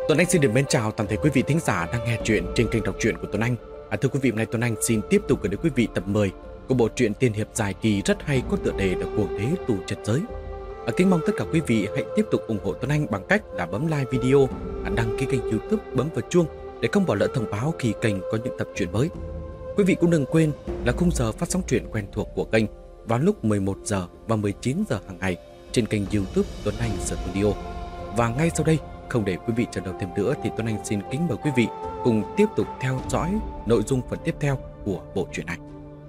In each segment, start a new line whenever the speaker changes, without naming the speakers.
Tuấn Anh xin được mến chào toàn thể quý vị thính giả đang nghe chuyện trên kênh đọc truyện của Tuấn Anh. Thưa quý vị, hôm nay Tuấn Anh xin tiếp tục gửi đến quý vị tập 10 của bộ truyện tiên hiệp dài kỳ rất hay có tựa đề là Cuồng Đế Tù Trật Giới. Kính mong tất cả quý vị hãy tiếp tục ủng hộ Tuấn Anh bằng cách là bấm like video, đăng ký kênh YouTube, bấm vào chuông để không bỏ lỡ thông báo khi kênh có những tập truyện mới. Quý vị cũng đừng quên là khung giờ phát sóng truyện quen thuộc của kênh vào lúc 11 giờ và 19 giờ hàng ngày trên kênh YouTube Tuấn Anh Studio. Và ngay sau đây, không để quý vị chờ đợi thêm nữa thì Tuấn Anh xin kính mời quý vị cùng tiếp tục theo dõi nội dung phần tiếp theo của bộ truyện này.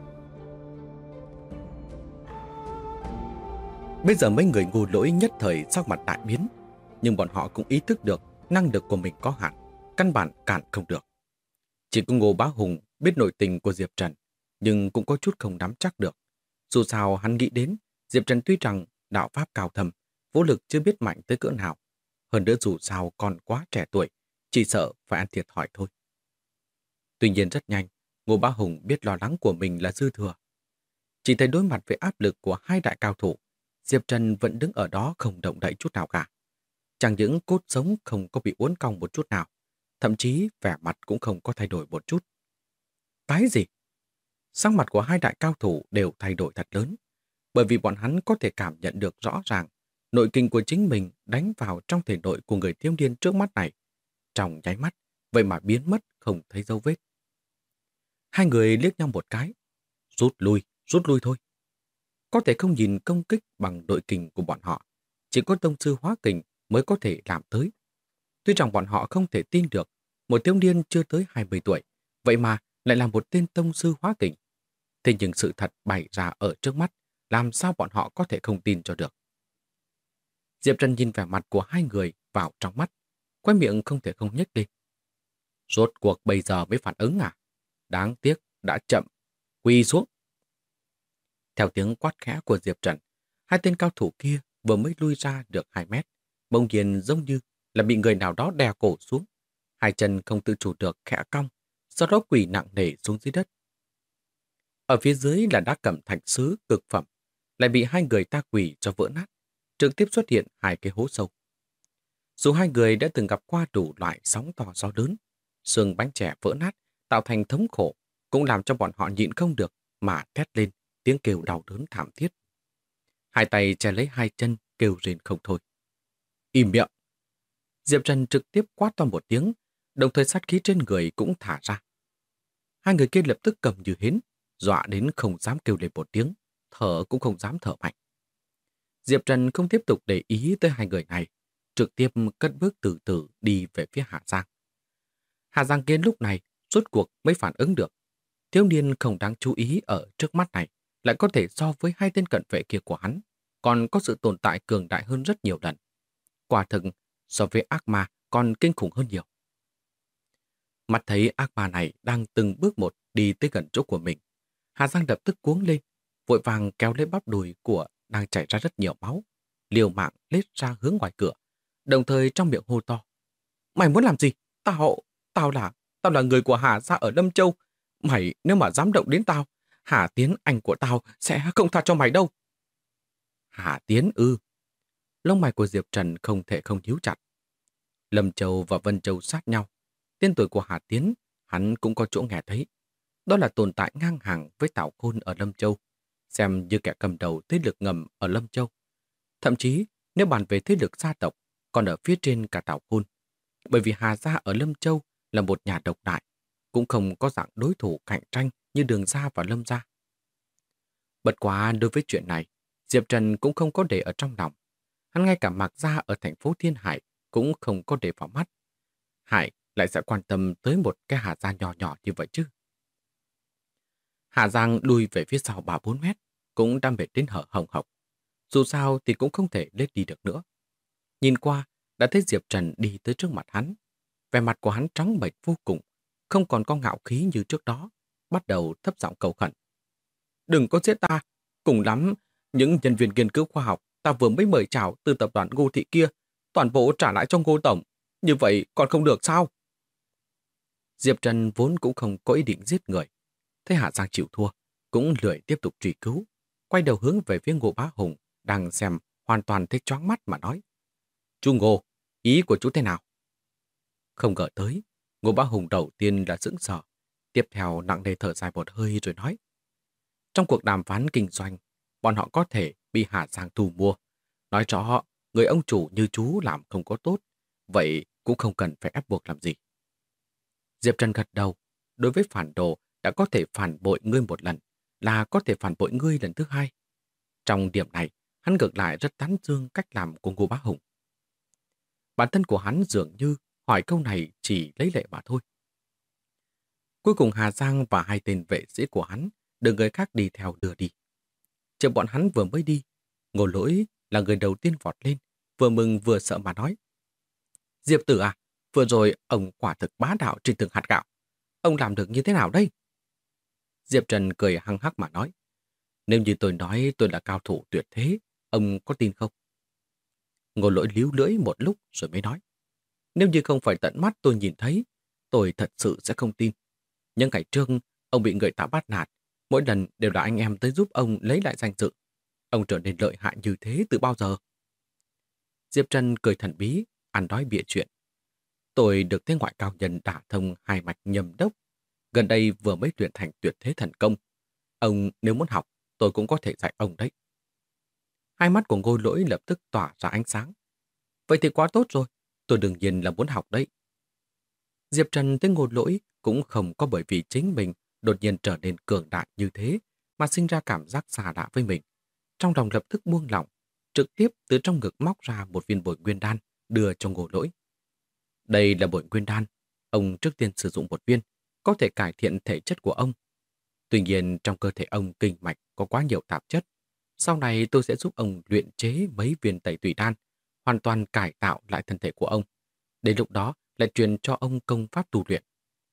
Bây giờ mấy người ngu lỗi nhất thời sắc mặt đại biến, nhưng bọn họ cũng ý thức được năng lực của mình có hạn, căn bản cản không được. Chỉ có Ngô Bá Hùng biết nội tình của Diệp Trần, nhưng cũng có chút không nắm chắc được. Dù sao hắn nghĩ đến Diệp Trần tuy rằng đạo pháp cao thâm, vũ lực chưa biết mạnh tới cỡ nào. Hơn nữa dù sao còn quá trẻ tuổi, chỉ sợ phải ăn thiệt thòi thôi. Tuy nhiên rất nhanh, Ngô Bá Hùng biết lo lắng của mình là dư thừa. Chỉ thấy đối mặt với áp lực của hai đại cao thủ, Diệp Trần vẫn đứng ở đó không động đậy chút nào cả. Chẳng những cốt sống không có bị uốn cong một chút nào, thậm chí vẻ mặt cũng không có thay đổi một chút. Cái gì? Sắc mặt của hai đại cao thủ đều thay đổi thật lớn, bởi vì bọn hắn có thể cảm nhận được rõ ràng nội kinh của chính mình đánh vào trong thể nội của người thiếu niên trước mắt này. Trong nháy mắt, vậy mà biến mất không thấy dấu vết. Hai người liếc nhau một cái. Rút lui thôi. Có thể không nhìn công kích bằng nội kình của bọn họ. Chỉ có tông sư hóa kình mới có thể làm tới. Tuy rằng bọn họ không thể tin được một thiếu niên chưa tới 20 tuổi, vậy mà lại là một tên tông sư hóa kình. Thế nhưng sự thật bày ra ở trước mắt, làm sao bọn họ có thể không tin cho được. Diệp Trần nhìn vẻ mặt của hai người vào trong mắt, khóe miệng không thể không nhếch lên. Rốt cuộc bây giờ mới phản ứng à? Đáng tiếc, đã chậm. Quỳ xuống. Theo tiếng quát khẽ của Diệp Trần, hai tên cao thủ kia vừa mới lui ra được 2 mét, bỗng nhiên giống như là bị người nào đó đè cổ xuống. Hai chân không tự chủ được khẽ cong, sau đó quỳ nặng nề xuống dưới đất. Ở phía dưới là đá cẩm thạch sứ cực phẩm, lại bị hai người ta quỳ cho vỡ nát. Trực tiếp xuất hiện 2 cái hố sâu. Dù hai người đã từng gặp qua đủ loại sóng to gió lớn, xương bánh chè vỡ nát tạo thành thống khổ, cũng làm cho bọn họ nhịn không được mà thét lên, tiếng kêu đau đớn thảm thiết. Hai tay che lấy hai chân, kêu rên không thôi. Im miệng! Diệp Trần trực tiếp quát to một tiếng, đồng thời sát khí trên người cũng thả ra. Hai người kia lập tức cầm như hến, dọa đến không dám kêu lên một tiếng, thở cũng không dám thở mạnh. Diệp Trần không tiếp tục để ý tới hai người này, trực tiếp cất bước từ từ đi về phía Hà Giang. Hà Giang kia lúc này rốt cuộc mới phản ứng được. Thiếu niên không đáng chú ý ở trước mắt này lại có thể so với hai tên cận vệ kia của hắn, còn có sự tồn tại cường đại hơn rất nhiều lần. Quả thực, so với ác ma còn kinh khủng hơn nhiều. Mắt thấy ác ma này đang từng bước một đi tới gần chỗ của mình. Hà Giang lập tức cuống lên, vội vàng kéo lấy bắp đùi của đang chảy ra rất nhiều máu, liều mạng lết ra hướng ngoài cửa, đồng thời trong miệng hô to. Mày muốn làm gì? Tao là người của Hà gia ở Lâm Châu. Mày nếu mà dám động đến tao, Hà Tiến anh của tao sẽ không tha cho mày đâu. Hà Tiến ư? Lông mày của Diệp Trần không thể không nhíu chặt. Lâm Châu và Vân Châu sát nhau. Tên tuổi của Hà Tiến, hắn cũng có chỗ nghe thấy. Đó là tồn tại ngang hàng với Tào Khôn ở Lâm Châu, xem như kẻ cầm đầu thế lực ngầm ở Lâm Châu. Thậm chí, nếu bàn về thế lực gia tộc, còn ở phía trên cả Tào Khôn. Bởi vì Hà gia ở Lâm Châu là một nhà độc đại, cũng không có dạng đối thủ cạnh tranh như Đường gia và Lâm gia. Bất quá đối với chuyện này, Diệp Trần cũng không có để ở trong lòng. Hắn ngay cả Mạc gia ở thành phố Thiên Hải cũng không có để vào mắt. Hải lại sẽ quan tâm tới một cái Hà gia nhỏ nhỏ như vậy chứ. Hà Giang lùi về phía sau 3-4 mét, cũng đã mệt đến hở hồng hộc. Dù sao thì cũng không thể lết đi được nữa. Nhìn qua, đã thấy Diệp Trần đi tới trước mặt hắn. Vẻ mặt của hắn trắng bệch vô cùng, không còn có ngạo khí như trước đó, bắt đầu thấp giọng cầu khẩn. Đừng có giết ta, cùng lắm, những nhân viên nghiên cứu khoa học ta vừa mới mời chào từ tập đoàn Ngô Thị kia, toàn bộ trả lại cho Ngô Tổng. Như vậy còn không được sao? Diệp Trần vốn cũng không có ý định giết người. Thấy Hạ Giang chịu thua, cũng lười tiếp tục truy cứu. Quay đầu hướng về phía Ngô Bá Hùng, đang xem hoàn toàn thấy choáng mắt mà nói. Chú Ngô, ý của chú thế nào? Không ngờ tới, Ngô Bá Hùng đầu tiên là sững sờ, tiếp theo nặng nề thở dài một hơi rồi nói. Trong cuộc đàm phán kinh doanh, bọn họ có thể bị Hà Giang thu mua. Nói rõ người ông chủ như chú làm không có tốt, vậy cũng không cần phải ép buộc làm gì. Diệp Trần gật đầu, đối với phản đồ đã có thể phản bội ngươi một lần, là có thể phản bội ngươi lần thứ hai. Trong điểm này, hắn ngược lại rất tán dương cách làm của Ngô Bá Hùng. Bản thân của hắn dường như hỏi câu này chỉ lấy lệ mà thôi. Cuối cùng Hà Giang và hai tên vệ sĩ của hắn được người khác đi theo đưa đi. Chờ bọn hắn vừa mới đi, Ngô Lỗi là người đầu tiên vọt lên, vừa mừng vừa sợ mà nói. Diệp Tử à, vừa rồi ông quả thực bá đạo trên từng hạt gạo. Ông làm được như thế nào đây? Diệp Trần cười hăng hắc mà nói. Nếu như tôi nói tôi là cao thủ tuyệt thế, ông có tin không? Ngô Lỗi líu lưỡi một lúc rồi mới nói. Nếu như không phải tận mắt tôi nhìn thấy, tôi thật sự sẽ không tin. Nhưng ngày trước, ông bị người ta bắt nạt. Mỗi lần đều là anh em tới giúp ông lấy lại danh dự. Ông trở nên lợi hại như thế từ bao giờ? Diệp Trần cười thần bí, ăn nói bịa chuyện. Tôi được thế ngoại cao nhân đả thông hai mạch nhâm đốc. Gần đây vừa mới luyện thành tuyệt thế thần công. Ông nếu muốn học, tôi cũng có thể dạy ông đấy. Hai mắt của Ngô Lỗi lập tức tỏa ra ánh sáng. Vậy thì quá tốt rồi, tôi đương nhiên là muốn học đấy. Diệp Trần tới Ngô Lỗi cũng không có bởi vì chính mình đột nhiên trở nên cường đại như thế mà sinh ra cảm giác xa lạ với mình. Trong lòng lập tức buông lỏng, trực tiếp từ trong ngực móc ra một viên bội nguyên đan đưa cho Ngô Lỗi. Đây là bội nguyên đan, ông trước tiên sử dụng một viên, có thể cải thiện thể chất của ông. Tuy nhiên trong cơ thể ông kinh mạch có quá nhiều tạp chất. Sau này tôi sẽ giúp ông luyện chế mấy viên tẩy tùy đan, hoàn toàn cải tạo lại thân thể của ông. Đến lúc đó lại truyền cho ông công pháp tu luyện.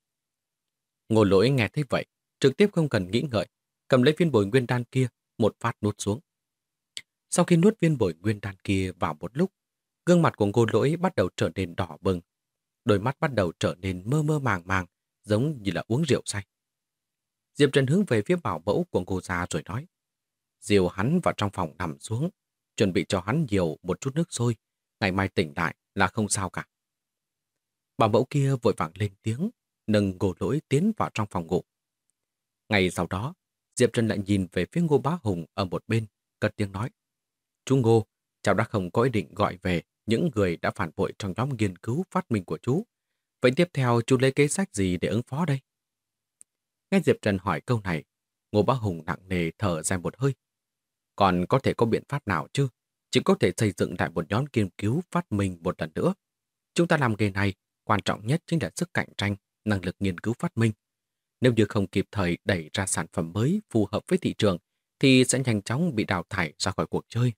Ngô Lỗi nghe thấy vậy, trực tiếp không cần nghĩ ngợi, cầm lấy viên bồi nguyên đan kia, một phát nuốt xuống. Sau khi nuốt viên bồi nguyên đan kia vào một lúc, gương mặt của Ngô Lỗi bắt đầu trở nên đỏ bừng, đôi mắt bắt đầu trở nên mơ mơ màng màng, giống như là uống rượu say. Diệp Trần hướng về phía bảo mẫu của Ngô gia rồi nói, dìu hắn vào trong phòng nằm xuống, chuẩn bị cho hắn nhiều một chút nước sôi, ngày mai tỉnh lại là không sao cả. Bảo mẫu kia vội vàng lên tiếng, nâng Ngô Lỗi tiến vào trong phòng ngủ. Ngày sau đó, Diệp Trần lại nhìn về phía Ngô Bá Hùng ở một bên, cất tiếng nói, chú Ngô, cháu đã không có ý định gọi về những người đã phản bội trong nhóm nghiên cứu phát minh của chú. Vậy tiếp theo chú lấy kế sách gì để ứng phó đây? Nghe Diệp Trần hỏi câu này, Ngô Bá Hùng nặng nề thở dài một hơi. Còn có thể có biện pháp nào chứ? Chỉ có thể xây dựng lại một nhóm nghiên cứu phát minh một lần nữa. Chúng ta làm nghề này, quan trọng nhất chính là sức cạnh tranh, năng lực nghiên cứu phát minh. Nếu như không kịp thời đẩy ra sản phẩm mới phù hợp với thị trường, thì sẽ nhanh chóng bị đào thải ra khỏi cuộc chơi.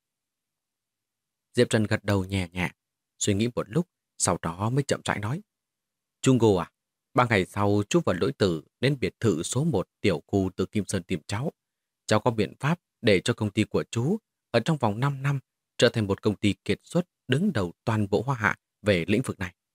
Diệp Trần gật đầu nhẹ nhẹ, suy nghĩ một lúc, sau đó mới chậm rãi nói. Trung Ngô à, 3 ngày sau chú và Lỗi Tử đến biệt thự số 1 tiểu khu từ Kim Sơn tìm cháu. Cháu có biện pháp để cho công ty của chú ở trong vòng 5 năm trở thành một công ty kiệt xuất đứng đầu toàn bộ Hoa Hạ về lĩnh vực này.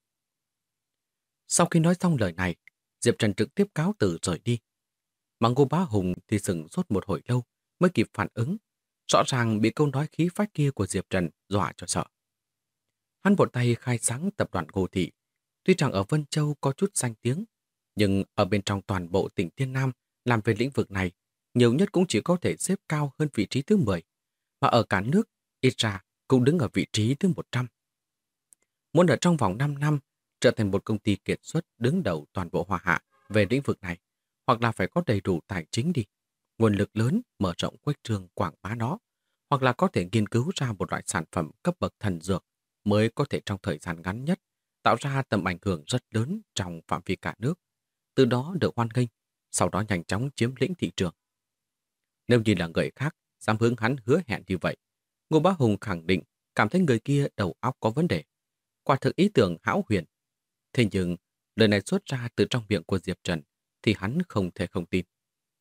Sau khi nói xong lời này, Diệp Trần trực tiếp cáo từ rời đi. Mà Ngô Bá Hùng thì sững sốt một hồi lâu mới kịp phản ứng. Rõ ràng bị câu nói khí phách kia của Diệp Trần dọa cho sợ. Hắn một tay khai sáng tập đoàn Ngô Thị. Tuy rằng ở Vân Châu có chút danh tiếng, nhưng ở bên trong toàn bộ tỉnh Thiên Nam làm về lĩnh vực này, nhiều nhất cũng chỉ có thể xếp cao hơn vị trí thứ 10, mà ở cả nước, ít ra cũng đứng ở vị trí thứ 100. Muốn ở trong vòng 5 năm trở thành một công ty kiệt xuất đứng đầu toàn bộ Hoa Hạ về lĩnh vực này, hoặc là phải có đầy đủ tài chính đi, nguồn lực lớn mở rộng khuếch trương quảng bá nó, hoặc là có thể nghiên cứu ra một loại sản phẩm cấp bậc thần dược mới có thể trong thời gian ngắn nhất tạo ra tầm ảnh hưởng rất lớn trong phạm vi cả nước, từ đó được hoan nghênh, sau đó nhanh chóng chiếm lĩnh thị trường. Nếu như là người khác dám hướng hắn hứa hẹn như vậy, Ngô Bá Hùng khẳng định cảm thấy người kia đầu óc có vấn đề. Quả thực ý tưởng hão huyền. Thế nhưng, lời này xuất ra từ trong miệng của Diệp Trần thì hắn không thể không tin.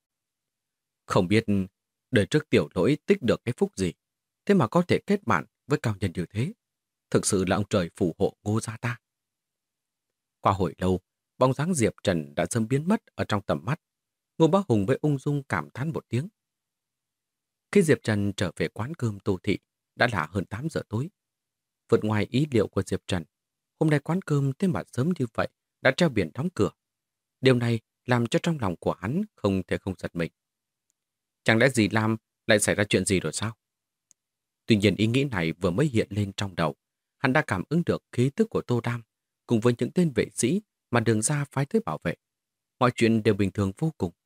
Không biết đời trước tiểu Lỗi tích được cái phúc gì, thế mà có thể kết bạn với cao nhân như thế. Thực sự là ông trời phù hộ Ngô gia ta. Qua hồi lâu, bóng dáng Diệp Trần đã sớm biến mất ở trong tầm mắt. Ngô Bá Hùng với ung dung cảm thán một tiếng. Khi Diệp Trần trở về quán cơm Tô Thị, đã là hơn 8 giờ tối. Vượt ngoài ý liệu của Diệp Trần, hôm nay quán cơm tên mà sớm như vậy đã treo biển đóng cửa. Điều này làm cho trong lòng của hắn không thể không giật mình. Chẳng lẽ dì Lam lại xảy ra chuyện gì rồi sao? Tuy nhiên ý nghĩ này vừa mới hiện lên trong đầu, hắn đã cảm ứng được khí tức của Tô Lam cùng với những tên vệ sĩ mà Đường Gia phái tới bảo vệ. Mọi chuyện đều bình thường vô cùng.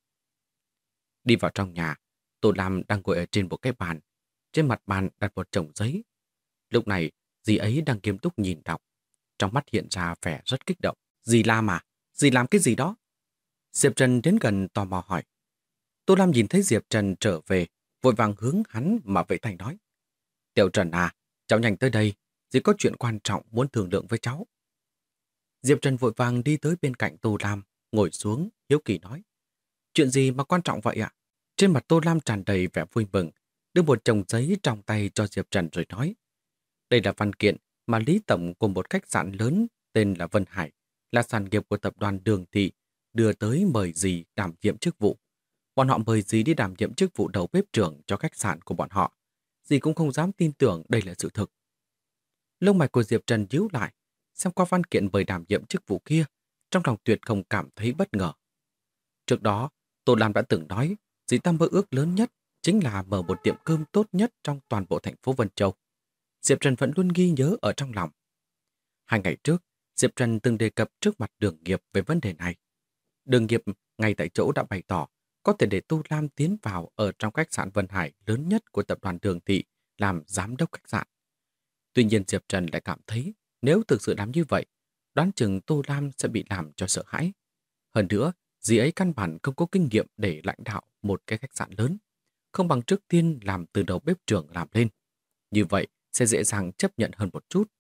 Đi vào trong nhà, Tô Lam đang ngồi ở trên một cái bàn. Trên mặt bàn đặt một chồng giấy. Lúc này, dì ấy đang nghiêm túc nhìn đọc. Trong mắt hiện ra vẻ rất kích động. Dì Lam à? Dì làm cái gì đó? Diệp Trần đến gần tò mò hỏi. Tô Lam nhìn thấy Diệp Trần trở về, vội vàng hướng hắn mà vẫy tay nói. Tiểu Trần à, cháu nhanh tới đây, dì có chuyện quan trọng muốn thương lượng với cháu. Diệp Trần vội vàng đi tới bên cạnh Tô Lam, ngồi xuống, hiếu kỳ nói. Chuyện gì mà quan trọng vậy ạ? Trên mặt Tô Lam tràn đầy vẻ vui mừng, đưa một chồng giấy trong tay cho Diệp Trần rồi nói. Đây là văn kiện mà Lý Tổng của một khách sạn lớn tên là Vân Hải, là sản nghiệp của tập đoàn Đường Thị, đưa tới mời dì đảm nhiệm chức vụ. Bọn họ mời dì đi đảm nhiệm chức vụ đầu bếp trưởng cho khách sạn của bọn họ. Dì cũng không dám tin tưởng đây là sự thực. Lông mày của Diệp Trần nhíu lại, xem qua văn kiện mời đảm nhiệm chức vụ kia, trong lòng tuyệt không cảm thấy bất ngờ. Trước đó, Tô Lam đã từng nói, dì ta mơ ước lớn nhất chính là mở một tiệm cơm tốt nhất trong toàn bộ thành phố Vân Châu. Diệp Trần vẫn luôn ghi nhớ ở trong lòng. 2 ngày trước, Diệp Trần từng đề cập trước mặt Đường Nghiệp về vấn đề này. Đường Nghiệp ngay tại chỗ đã bày tỏ có thể để Tô Lam tiến vào ở trong khách sạn Vân Hải lớn nhất của tập đoàn Đường Thị làm giám đốc khách sạn. Tuy nhiên Diệp Trần lại cảm thấy nếu thực sự làm như vậy, đoán chừng Tô Lam sẽ bị làm cho sợ hãi. Hơn nữa, dì ấy căn bản không có kinh nghiệm để lãnh đạo một cái khách sạn lớn, không bằng trước tiên làm từ đầu bếp trưởng làm lên. Như vậy sẽ dễ dàng chấp nhận hơn một chút.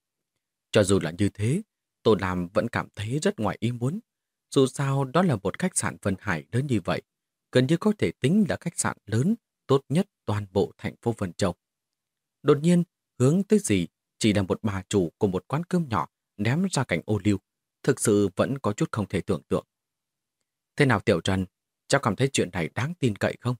Cho dù là như thế, Tô Lam vẫn cảm thấy rất ngoài ý muốn. Dù sao đó là một khách sạn Vân Hải lớn như vậy, gần như có thể tính là khách sạn lớn tốt nhất toàn bộ thành phố Vân Châu. Đột nhiên, hướng tới gì chỉ là một bà chủ của một quán cơm nhỏ ném ra cảnh ô liu, thực sự vẫn có chút không thể tưởng tượng. Thế nào Tiểu Trần, cháu cảm thấy chuyện này đáng tin cậy không?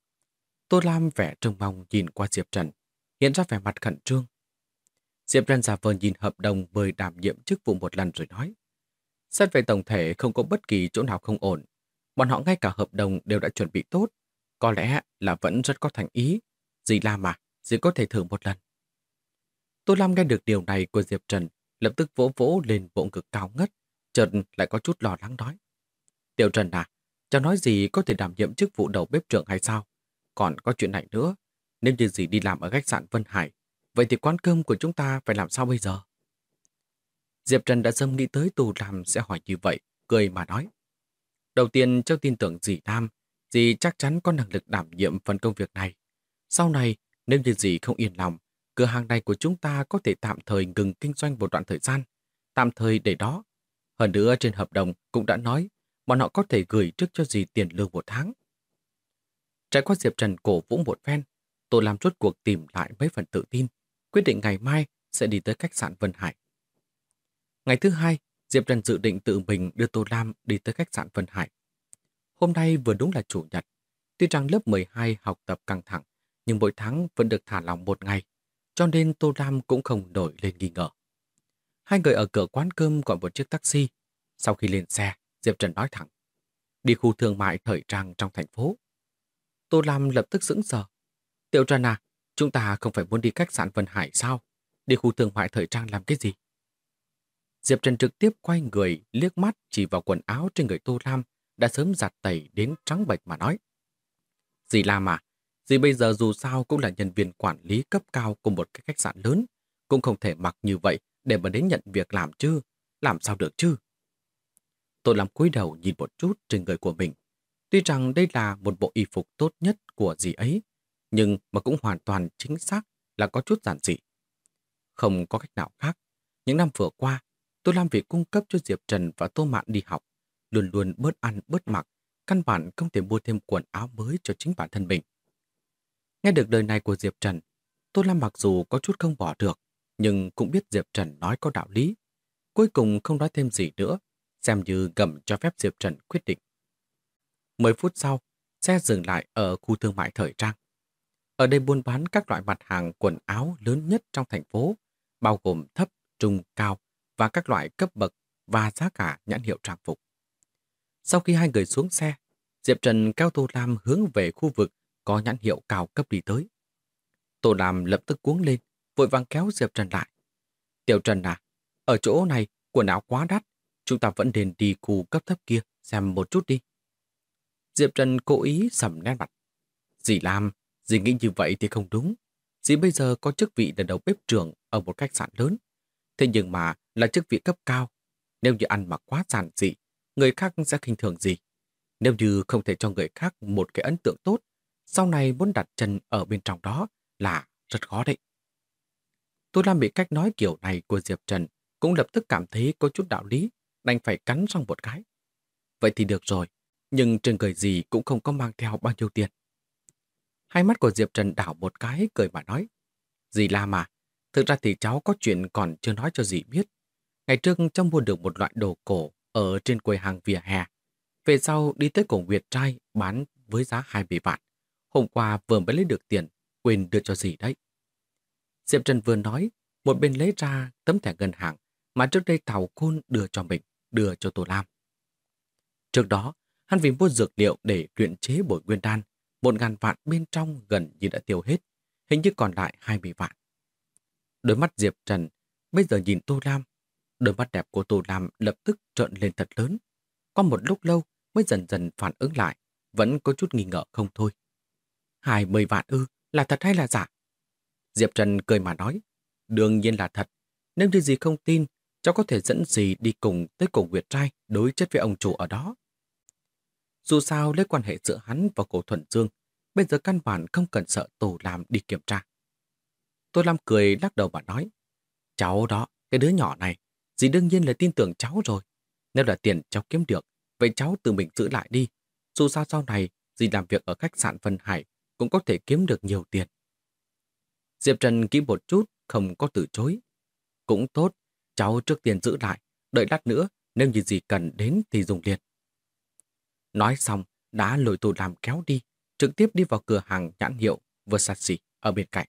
Tô Lam vẻ trông mong nhìn qua Diệp Trần, hiện ra vẻ mặt khẩn trương. Diệp Trần giả vờ nhìn hợp đồng mời đảm nhiệm chức vụ một lần rồi nói. Xét về tổng thể không có bất kỳ chỗ nào không ổn. Bọn họ ngay cả hợp đồng đều đã chuẩn bị tốt. Có lẽ là vẫn rất có thành ý. Dì Lam mà, dì có thể thử một lần. Tô Lam nghe được điều này của Diệp Trần, lập tức vỗ vỗ lên bộ ngực cao ngất, chợt lại có chút lo lắng nói. Tiểu Trần à, cháu nói gì có thể đảm nhiệm chức vụ đầu bếp trưởng hay sao? Còn có chuyện này nữa, nếu như dì đi làm ở khách sạn Vân Hải, vậy thì quán cơm của chúng ta phải làm sao bây giờ? Diệp Trần đã dâm nghĩ tới Tô Lam sẽ hỏi như vậy, cười mà nói. Đầu tiên cháu tin tưởng dì Lam, dì chắc chắn có năng lực đảm nhiệm phần công việc này. Sau này, nếu như dì không yên lòng, cửa hàng này của chúng ta có thể tạm thời ngừng kinh doanh một đoạn thời gian, tạm thời để đó. Hơn nữa trên hợp đồng cũng đã nói, bọn họ có thể gửi trước cho dì tiền lương 1 tháng. Trải qua Diệp Trần cổ vũ một phen, Tô Lam rốt cuộc tìm lại mấy phần tự tin, quyết định ngày mai sẽ đi tới khách sạn Vân Hải. Ngày thứ hai, Diệp Trần dự định tự mình đưa Tô Lam đi tới khách sạn Vân Hải. Hôm nay vừa đúng là chủ nhật. Tuy rằng lớp 12 học tập căng thẳng, nhưng mỗi tháng vẫn được thả lỏng 1 ngày, cho nên Tô Lam cũng không nổi lên nghi ngờ. Hai người ở cửa quán cơm gọi một chiếc taxi. Sau khi lên xe, Diệp Trần nói thẳng. Đi khu thương mại thời trang trong thành phố. Tô Lam lập tức sững sờ. Tiểu Trần à, chúng ta không phải muốn đi khách sạn Vân Hải sao? Đi khu thương mại thời trang làm cái gì? Diệp Trần trực tiếp quay người, liếc mắt chỉ vào quần áo trên người Tô Lam đã sớm giặt tẩy đến trắng bệch mà nói. Dì Lam à, dì bây giờ dù sao cũng là nhân viên quản lý cấp cao của một cái khách sạn lớn, cũng không thể mặc như vậy để mà đến nhận việc làm chứ, làm sao được chứ? Tô Lam cúi đầu nhìn một chút trên người của mình. Tuy rằng đây là một bộ y phục tốt nhất của dì ấy, nhưng mà cũng hoàn toàn chính xác là có chút giản dị. Không có cách nào khác, những năm vừa qua, Tô Lam vì cung cấp cho Diệp Trần và Tô Mạn đi học, luôn luôn bớt ăn bớt mặc, căn bản không thể mua thêm quần áo mới cho chính bản thân mình. Nghe được lời này của Diệp Trần, Tô Lam mặc dù có chút không bỏ được, nhưng cũng biết Diệp Trần nói có đạo lý. Cuối cùng không nói thêm gì nữa, xem như gầm cho phép Diệp Trần quyết định. 10 phút sau, xe dừng lại ở khu thương mại thời trang. Ở đây buôn bán các loại mặt hàng quần áo lớn nhất trong thành phố, bao gồm thấp, trung, cao, và các loại cấp bậc và giá cả nhãn hiệu trang phục. Sau khi hai người xuống xe, Diệp Trần kéo Tô Lam hướng về khu vực có nhãn hiệu cao cấp đi tới. Tô Lam lập tức cuống lên, vội vàng kéo Diệp Trần lại. Tiểu Trần à, ở chỗ này quần áo quá đắt, chúng ta vẫn nên đi khu cấp thấp kia xem một chút đi. Diệp Trần cố ý sầm nét mặt. Dì Lam, dì nghĩ như vậy thì không đúng. Dì bây giờ có chức vị là đầu bếp trưởng ở một khách sạn lớn. Thế nhưng mà là chức vị cấp cao. Nếu như ăn mặc quá giản dị, người khác sẽ khinh thường dì. Nếu như không thể cho người khác một cái ấn tượng tốt, sau này muốn đặt chân ở bên trong đó là rất khó đấy. Tô Lam bị cách nói kiểu này của Diệp Trần cũng lập tức cảm thấy có chút đạo lý, đành phải cắn răng một cái. Vậy thì được rồi, nhưng trên người gì cũng không có mang theo bao nhiêu tiền. Hai mắt của Diệp Trần đảo một cái cười mà nói. Dì Lam à, thực ra thì cháu có chuyện còn chưa nói cho dì biết. Ngày trước cháu mua được một loại đồ cổ ở trên quầy hàng vỉa hè. Về sau đi tới cổ Nguyệt Trai bán với giá 20 vạn. Hôm qua vừa mới lấy được tiền, quên đưa cho dì đấy. Diệp Trần vừa nói, một bên lấy ra tấm thẻ ngân hàng mà trước đây Thảo Khôn đưa cho mình, đưa cho Tô Lam. Trước đó, hắn vì mua dược liệu để luyện chế bồi nguyên đan, 1.000 vạn bên trong gần như đã tiêu hết, hình như còn lại 20 vạn. Đôi mắt Diệp Trần bây giờ nhìn Tô Lam, đôi mắt đẹp của Tô Lam lập tức trợn lên thật lớn. Qua một lúc lâu mới dần dần phản ứng lại, vẫn có chút nghi ngờ không thôi. 20 vạn ư, là thật hay là giả? Diệp Trần cười mà nói, đương nhiên là thật. Nếu như dì không tin, cháu có thể dẫn dì đi cùng tới cổ Nguyệt Trai đối chất với ông chủ ở đó. Dù sao lấy quan hệ giữa hắn và cổ Thuần Dương, bây giờ căn bản không cần sợ Tô Lam đi kiểm tra. Tô Lam cười lắc đầu mà nói, cháu đó, cái đứa nhỏ này, dì đương nhiên là tin tưởng cháu rồi. Nếu là tiền cháu kiếm được, vậy cháu tự mình giữ lại đi. Dù sao sau này, dì làm việc ở khách sạn Vân Hải cũng có thể kiếm được nhiều tiền. Diệp Trần nghĩ một chút, không có từ chối. Cũng tốt, cháu trước tiên giữ lại, đợi lát nữa, nếu như gì cần đến thì dùng liền. Nói xong, đã lôi Tô Lam kéo đi, trực tiếp đi vào cửa hàng nhãn hiệu Versace ở bên cạnh.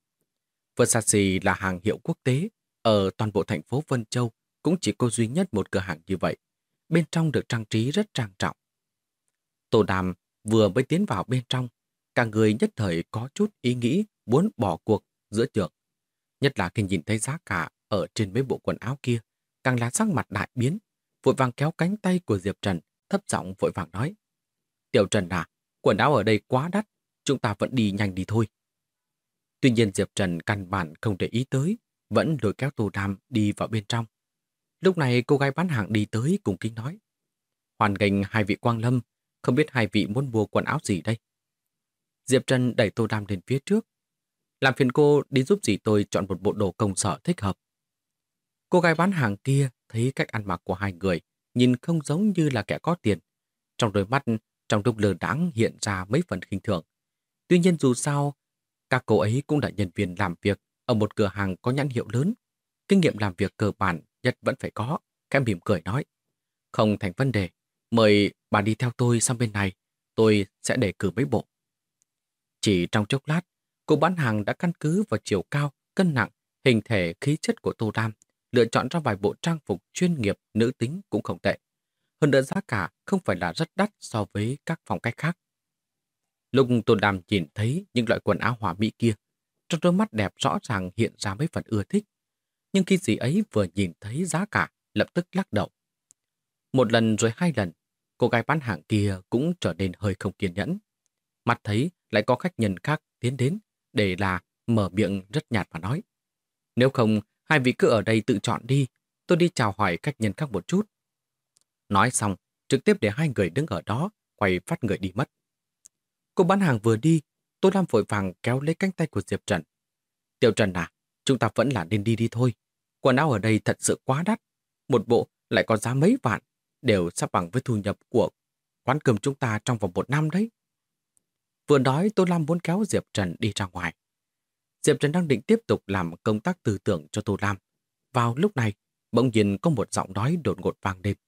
Versace là hàng hiệu quốc tế, ở toàn bộ thành phố Vân Châu cũng chỉ có duy nhất một cửa hàng như vậy. Bên trong được trang trí rất trang trọng. Tô Đàm vừa mới tiến vào bên trong, cả người nhất thời có chút ý nghĩ muốn bỏ cuộc giữa chừng. Nhất là khi nhìn thấy giá cả ở trên mấy bộ quần áo kia, càng là sắc mặt đại biến, vội vàng kéo cánh tay của Diệp Trần, thấp giọng vội vàng nói. Tiểu Trần à, quần áo ở đây quá đắt, chúng ta vẫn đi nhanh đi thôi. Tuy nhiên Diệp Trần căn bản không để ý tới, vẫn lôi kéo Tô Đàm đi vào bên trong. Lúc này cô gái bán hàng đi tới cùng kính nói. Hoan nghênh hai vị quang lâm, không biết hai vị muốn mua quần áo gì đây? Diệp Trần đẩy Tô Đàm lên phía trước. Làm phiền cô đi giúp dì tôi chọn một bộ đồ công sở thích hợp. Cô gái bán hàng kia thấy cách ăn mặc của hai người, nhìn không giống như là kẻ có tiền. Trong đôi mắt, trong lúc lờ đãng hiện ra mấy phần khinh thường. Tuy nhiên dù sao, các cô ấy cũng là nhân viên làm việc ở một cửa hàng có nhãn hiệu lớn. Kinh nghiệm làm việc cơ bản nhất vẫn phải có. Khẽ mỉm cười nói. Không thành vấn đề, mời bà đi theo tôi sang bên này, tôi sẽ đề cử mấy bộ. Chỉ trong chốc lát, cô bán hàng đã căn cứ vào chiều cao, cân nặng, hình thể, khí chất của Tô Lam, lựa chọn ra vài bộ trang phục chuyên nghiệp nữ tính cũng không tệ. Hơn nữa giá cả không phải là rất đắt so với các phong cách khác. Lúc Tô Lam nhìn thấy những loại quần áo hoa mỹ kia, trong đôi mắt đẹp rõ ràng hiện ra mấy phần ưa thích. Nhưng khi dì ấy vừa nhìn thấy giá cả, lập tức lắc đầu. Một lần rồi hai lần, cô gái bán hàng kia cũng trở nên hơi không kiên nhẫn. Mặt thấy lại có khách nhân khác tiến đến, để là mở miệng rất nhạt và nói. Nếu không, hai vị cứ ở đây tự chọn đi, tôi đi chào hỏi khách nhân khác một chút. Nói xong, trực tiếp để hai người đứng ở đó, quay phát người đi mất. Cô bán hàng vừa đi, Tô Lam vội vàng kéo lấy cánh tay của Diệp Trần. Tiểu Trần à, chúng ta vẫn là nên đi đi thôi. Quần áo ở đây thật sự quá đắt. Một bộ lại có giá mấy vạn, đều sắp bằng với thu nhập của quán cơm chúng ta trong vòng 1 năm đấy. Vừa nói Tô Lam muốn kéo Diệp Trần đi ra ngoài. Diệp Trần đang định tiếp tục làm công tác tư tưởng cho Tô Lam. Vào lúc này, bỗng nhiên có một giọng nói đột ngột vang lên.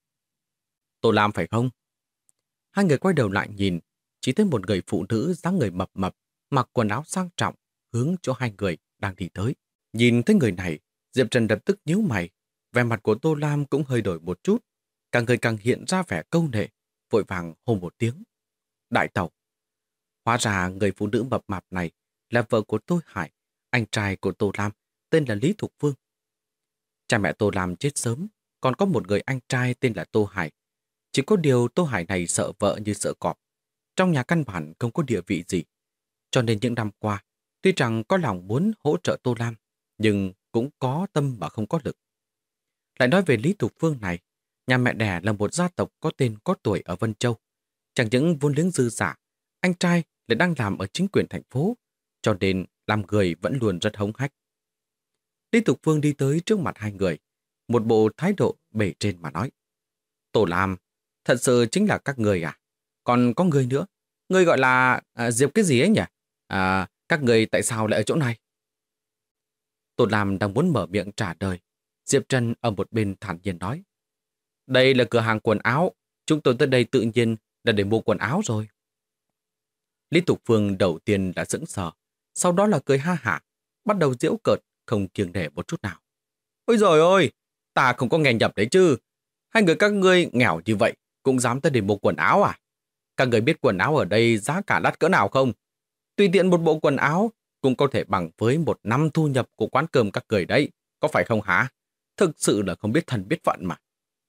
Tô Lam phải không? Hai người quay đầu lại nhìn, chỉ thấy một người phụ nữ dáng người mập mập, mặc quần áo sang trọng, hướng chỗ hai người đang đi tới. Nhìn thấy người này, Diệp Trần lập tức nhíu mày. Vẻ mặt của Tô Lam cũng hơi đổi một chút, càng người càng hiện ra vẻ câu nệ, vội vàng hô một tiếng. Đại tẩu. Hóa ra người phụ nữ mập mạp này là vợ của Tô Hải, anh trai của Tô Lam, tên là Lý Thục Phương. Cha mẹ Tô Lam chết sớm, còn có một người anh trai tên là Tô Hải. Chỉ có điều Tô Hải này sợ vợ như sợ cọp. Trong nhà căn bản không có địa vị gì. Cho nên những năm qua, tuy rằng có lòng muốn hỗ trợ Tô Lam, nhưng cũng có tâm mà không có lực. Lại nói về Lý Thục Phương này, nhà mẹ đẻ là một gia tộc có tên có tuổi ở Vân Châu. Chẳng những vốn liếng dư giả, anh trai lại đang làm ở chính quyền thành phố, cho nên làm người vẫn luôn rất hống hách. Lý Thục Phương đi tới trước mặt hai người, một bộ thái độ bề trên mà nói. Tô Lam, thật sự chính là các người à? Còn có người nữa, người gọi là Diệp cái gì ấy nhỉ? Các người tại sao lại ở chỗ này? Tô Lam đang muốn mở miệng trả lời. Diệp Trần ở một bên thản nhiên nói. Đây là cửa hàng quần áo, chúng tôi tới đây tự nhiên là để mua quần áo rồi. Lý Thục Phương đầu tiên đã sững sờ, sau đó là cười ha hả, bắt đầu giễu cợt, không kiêng nể một chút nào. Ôi giời ơi, ta không có nghe nhầm đấy chứ. Hai người các ngươi nghèo như vậy, cũng dám tới để mua quần áo à? Các người biết quần áo ở đây giá cả đắt cỡ nào không? Tùy tiện một bộ quần áo cũng có thể bằng với một năm thu nhập của quán cơm các người đấy, có phải không hả? Thực sự là không biết thần biết phận mà.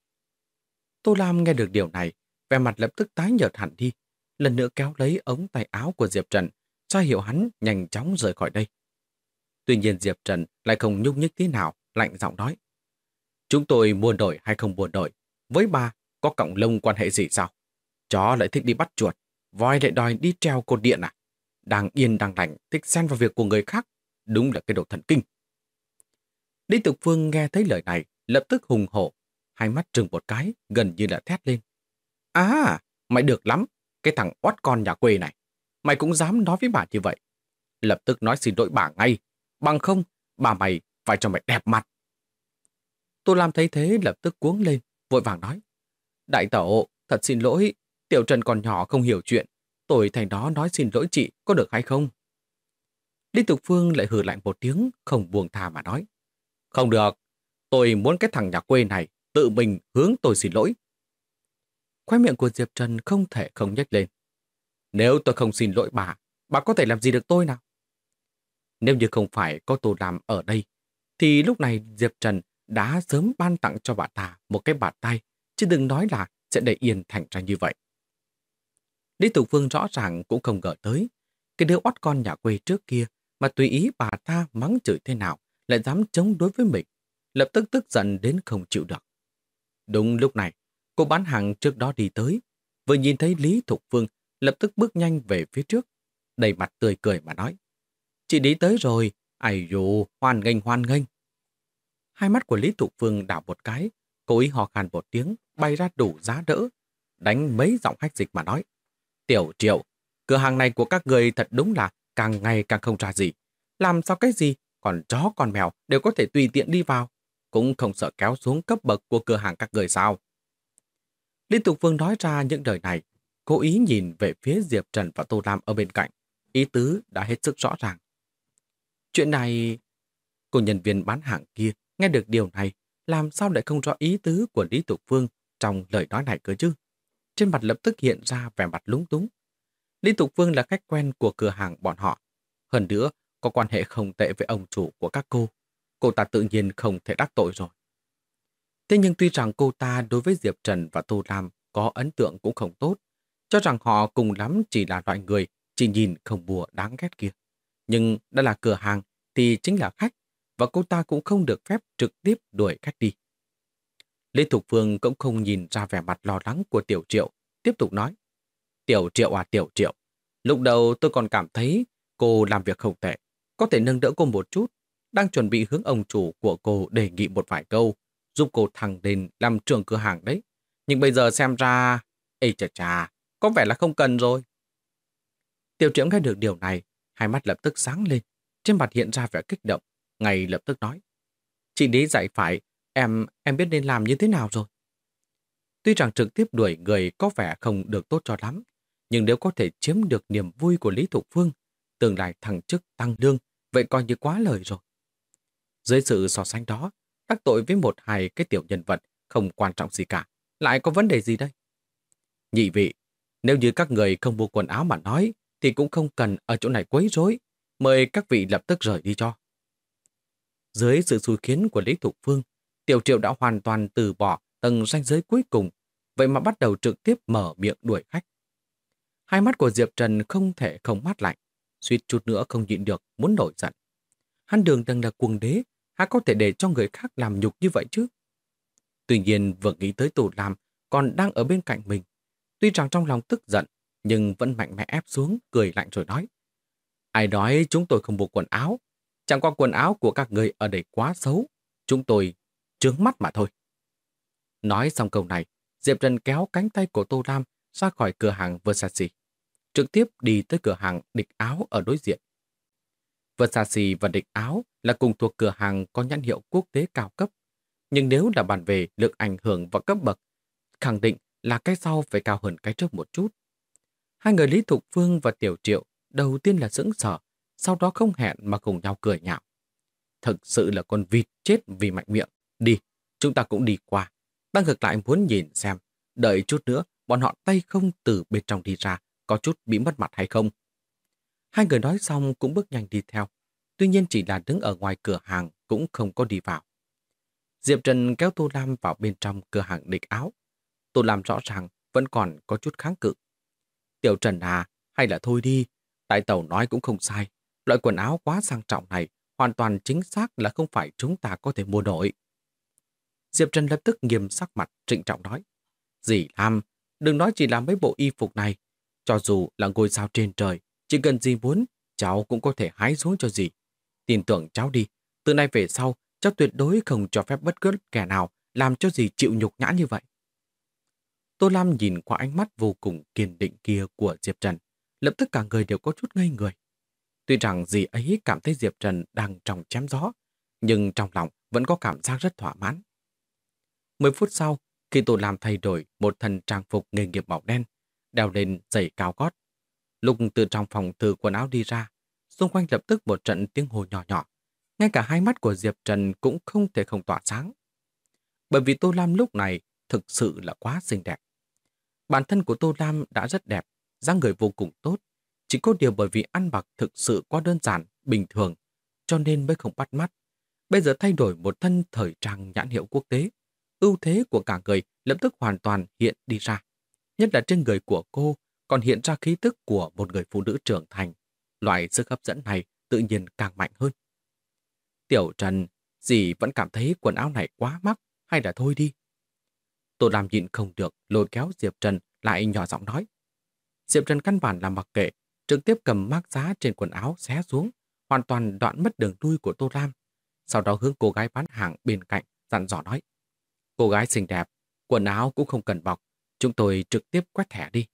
Tô Lam nghe được điều này, vẻ mặt lập tức tái nhợt hẳn đi, lần nữa kéo lấy ống tay áo của Diệp Trần, ra hiệu hắn nhanh chóng rời khỏi đây. Tuy nhiên Diệp Trần lại không nhúc nhích tí nào, lạnh giọng nói. Chúng tôi mua đổi hay không mua đổi, với bà có cọng lông quan hệ gì sao? Chó lại thích đi bắt chuột, voi lại đòi đi treo cột điện à? Đang yên đang lành, thích xen vào việc của người khác, đúng là cái đồ thần kinh. Lý Tục Phương nghe thấy lời này, lập tức hùng hổ, hai mắt trừng một cái, gần như là thét lên. À, mày được lắm, cái thằng oát con nhà quê này. Mày cũng dám nói với bà như vậy. Lập tức nói xin lỗi bà ngay, bằng không, bà mày phải cho mày đẹp mặt. Tô Lam thấy thế lập tức cuống lên, vội vàng nói. Đại tẩu, thật xin lỗi, Tiểu Trần còn nhỏ không hiểu chuyện. Tôi thành đó nói xin lỗi chị, có được hay không? Lý Tục Phương lại hừ lạnh một tiếng, không buông tha mà nói. Không được, tôi muốn cái thằng nhà quê này tự mình hướng tôi xin lỗi. Khóe miệng của Diệp Trần không thể không nhếch lên. Nếu tôi không xin lỗi bà có thể làm gì được tôi nào? Nếu như không phải có Tô Lam ở đây, thì lúc này Diệp Trần đã sớm ban tặng cho bà ta một cái bạt tay, chứ đừng nói là sẽ để yên thành ra như vậy. Lý Tục Phương rõ ràng cũng không ngờ tới, cái đứa oắt con nhà quê trước kia mà tùy ý bà ta mắng chửi thế nào lại dám chống đối với mình, lập tức tức giận đến không chịu được. Đúng lúc này, cô bán hàng trước đó đi tới, vừa nhìn thấy Lý Thục Phương lập tức bước nhanh về phía trước, đầy mặt tươi cười mà nói. Chị đi tới rồi, ai dụ, hoan nghênh hoan nghênh. Hai mắt của Lý Thục Phương đảo một cái, cố ý hò khan một tiếng, bay ra đủ giá đỡ, đánh mấy giọng hách dịch mà nói. Tiểu Triệu, cửa hàng này của các người thật đúng là càng ngày càng không ra gì. Làm sao cái gì, còn chó con mèo đều có thể tùy tiện đi vào, cũng không sợ kéo xuống cấp bậc của cửa hàng các người sao. Lý Tục Phương nói ra những lời này, cố ý nhìn về phía Diệp Trần và Tô Lam ở bên cạnh, ý tứ đã hết sức rõ ràng. Chuyện này, cô nhân viên bán hàng kia nghe được điều này, làm sao lại không rõ ý tứ của Lý Tục Phương trong lời nói này cơ chứ? Trên mặt lập tức hiện ra vẻ mặt lúng túng. Lý Tục Phương là khách quen của cửa hàng bọn họ. Hơn nữa, có quan hệ không tệ với ông chủ của các cô ta tự nhiên không thể đắc tội rồi. Thế nhưng tuy rằng cô ta đối với Diệp Trần và Tô Lam có ấn tượng cũng không tốt, cho rằng họ cùng lắm chỉ là loại người chỉ nhìn không bùa đáng ghét kia. Nhưng đã là cửa hàng thì chính là khách, và cô ta cũng không được phép trực tiếp đuổi khách đi. Lê Thục Phương cũng không nhìn ra vẻ mặt lo lắng của Tiểu Triệu, tiếp tục nói. Tiểu Triệu à Tiểu Triệu, lúc đầu tôi còn cảm thấy cô làm việc không tệ, có thể nâng đỡ cô một chút, đang chuẩn bị hướng ông chủ của cô đề nghị một vài câu, giúp cô thăng lên làm trưởng cửa hàng đấy. Nhưng bây giờ xem ra, ê chà chà, có vẻ là không cần rồi. Tiểu Triệu nghe được điều này, hai mắt lập tức sáng lên, trên mặt hiện ra vẻ kích động, ngay lập tức nói. Chị lý dạy phải, em biết nên làm như thế nào rồi. Tuy rằng trực tiếp đuổi người có vẻ không được tốt cho lắm, nhưng nếu có thể chiếm được niềm vui của Lý Thục Phương, tương lai thăng chức tăng lương, vậy coi như quá lời rồi. Dưới sự so sánh đó, đắc tội với một hai cái tiểu nhân vật không quan trọng gì cả, lại có vấn đề gì đây? Nhị vị, nếu như các người không mua quần áo mà nói, thì cũng không cần ở chỗ này quấy rối. Mời các vị lập tức rời đi cho. Dưới sự xui khiến của Lý Thục Phương, Tiểu Triệu đã hoàn toàn từ bỏ tầng ranh giới cuối cùng, vậy mà bắt đầu trực tiếp mở miệng đuổi khách. Hai mắt của Diệp Trần không thể không mát lạnh, suýt chút nữa không nhịn được muốn nổi giận. Hắn Đường từng là cuồng đế, há có thể để cho người khác làm nhục như vậy chứ? Tuy nhiên vừa nghĩ tới Tù Lam còn đang ở bên cạnh mình, tuy rằng trong lòng tức giận, nhưng vẫn mạnh mẽ ép xuống, cười lạnh rồi nói. Ai nói chúng tôi không mua quần áo? Chẳng qua quần áo của các người ở đây quá xấu, chúng tôi trướng mắt mà thôi. Nói xong câu này, Diệp Trần kéo cánh tay của Tô Lam ra khỏi cửa hàng Versace, trực tiếp đi tới cửa hàng Địch Áo ở đối diện. Versace và Địch Áo là cùng thuộc cửa hàng có nhãn hiệu quốc tế cao cấp, nhưng nếu là bàn về lực ảnh hưởng và cấp bậc, khẳng định là cái sau phải cao hơn cái trước một chút. Hai người Lý Thục Phương và Tiểu Triệu đầu tiên là sững sờ, sau đó không hẹn mà cùng nhau cười nhạo. Thực sự là con vịt chết vì mạnh miệng. Đi, chúng ta cũng đi qua. Ta ngược lại muốn nhìn xem, đợi chút nữa bọn họ tay không từ bên trong đi ra, có chút bị mất mặt hay không. Hai người nói xong cũng bước nhanh đi theo, tuy nhiên chỉ là đứng ở ngoài cửa hàng cũng không có đi vào. Diệp Trần kéo Tô Lam vào bên trong cửa hàng Địch Áo. Tô Lam rõ ràng vẫn còn có chút kháng cự. Tiểu Trần à, hay là thôi đi, đại tẩu nói cũng không sai. Loại quần áo quá sang trọng này hoàn toàn chính xác là không phải chúng ta có thể mua nổi. Diệp Trần lập tức nghiêm sắc mặt trịnh trọng nói. Dì Lam, đừng nói chỉ là mấy bộ y phục này. Cho dù là ngôi sao trên trời, chỉ cần dì muốn, cháu cũng có thể hái xuống cho dì. Tin tưởng cháu đi, từ nay về sau, cháu tuyệt đối không cho phép bất cứ kẻ nào làm cho dì chịu nhục nhã như vậy. Tô Lam nhìn qua ánh mắt vô cùng kiên định kia của Diệp Trần, lập tức cả người đều có chút ngây người. Tuy rằng dì ấy cảm thấy Diệp Trần đang trong chém gió, nhưng trong lòng vẫn có cảm giác rất thỏa mãn. 10 phút sau, khi Tô Lam thay đổi một thân trang phục nghề nghiệp màu đen, đeo lên giày cao gót, lúc từ trong phòng thử quần áo đi ra, xung quanh lập tức một trận tiếng hô nhỏ nhỏ. Ngay cả hai mắt của Diệp Trần cũng không thể không tỏa sáng. Bởi vì Tô Lam lúc này thực sự là quá xinh đẹp. Bản thân của Tô Lam đã rất đẹp, dáng người vô cùng tốt. Chỉ có điều bởi vì ăn mặc thực sự quá đơn giản, bình thường, cho nên mới không bắt mắt. Bây giờ thay đổi một thân thời trang nhãn hiệu quốc tế, ưu thế của cả người lập tức hoàn toàn hiện đi ra. Nhất là trên người của cô còn hiện ra khí tức của một người phụ nữ trưởng thành. Loại sức hấp dẫn này tự nhiên càng mạnh hơn. Tiểu Trần, dì vẫn cảm thấy quần áo này quá mắc, hay là thôi đi. Tô Lam nhịn không được, lôi kéo Diệp Trần lại nhỏ giọng nói. Diệp Trần căn bản là mặc kệ, trực tiếp cầm mác giá trên quần áo xé xuống, hoàn toàn đoạn mất đường lui của Tô Lam. Sau đó hướng cô gái bán hàng bên cạnh, dặn dò nói. Cô gái xinh đẹp, quần áo cũng không cần bọc, chúng tôi trực tiếp quét thẻ đi.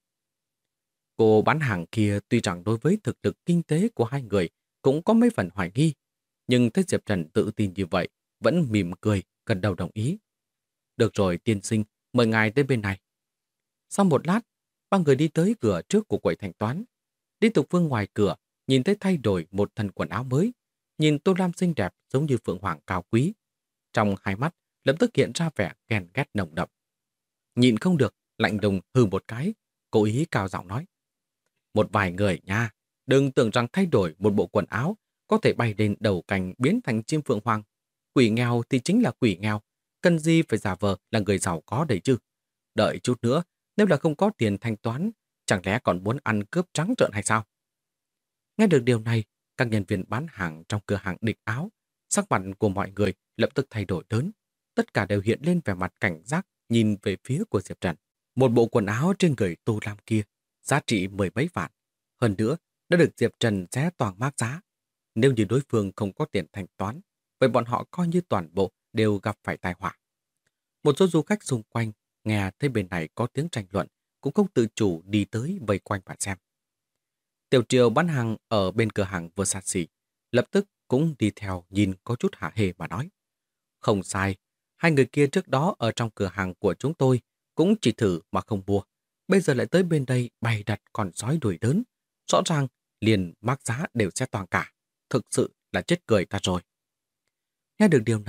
Cô bán hàng kia tuy rằng đối với thực lực kinh tế của hai người cũng có mấy phần hoài nghi, nhưng thấy Diệp Trần tự tin như vậy, vẫn mỉm cười, gật đầu đồng ý. Được rồi tiên sinh, mời ngài đến bên này. Sau một lát, ba người đi tới cửa trước của quầy thanh toán. Lý Tục Phương ngoài cửa, nhìn thấy thay đổi một thân quần áo mới, nhìn Tô Lam xinh đẹp giống như phượng hoàng cao quý. Trong hai mắt, lập tức hiện ra vẻ ghen ghét nồng đậm. Nhịn không được, lạnh lùng hừ một cái, cố ý cao giọng nói. Một vài người nha, đừng tưởng rằng thay đổi một bộ quần áo có thể bay lên đầu cành biến thành chim phượng hoàng. Quỷ nghèo thì chính là quỷ nghèo, cần gì phải giả vờ là người giàu có đấy chứ. Đợi chút nữa, nếu là không có tiền thanh toán, chẳng lẽ còn muốn ăn cướp trắng trợn hay sao? Nghe được điều này, các nhân viên bán hàng trong cửa hàng Địch Áo, sắc mặt của mọi người lập tức thay đổi lớn. Tất cả đều hiện lên vẻ mặt cảnh giác nhìn về phía của Diệp Trần. Một bộ quần áo trên người Tô Lam kia, giá trị 10 mấy vạn. Hơn nữa, đã được Diệp Trần xé toàn mác giá. Nếu như đối phương không có tiền thanh toán, vậy bọn họ coi như toàn bộ đều gặp phải tai họa. Một số du khách xung quanh nghe thấy bên này có tiếng tranh luận, cũng không tự chủ đi tới vây quanh và xem. Tiểu Triều bán hàng ở bên cửa hàng Versace, lập tức cũng đi theo nhìn có chút hả hê mà nói. Không sai, hai người kia trước đó ở trong cửa hàng của chúng tôi cũng chỉ thử mà không mua. Bây giờ lại tới bên đây bày đặt con sói đuổi đớn. Rõ ràng liền mác giá đều sẽ toàn cả. Thực sự là chết cười ta rồi. Nghe được điều này,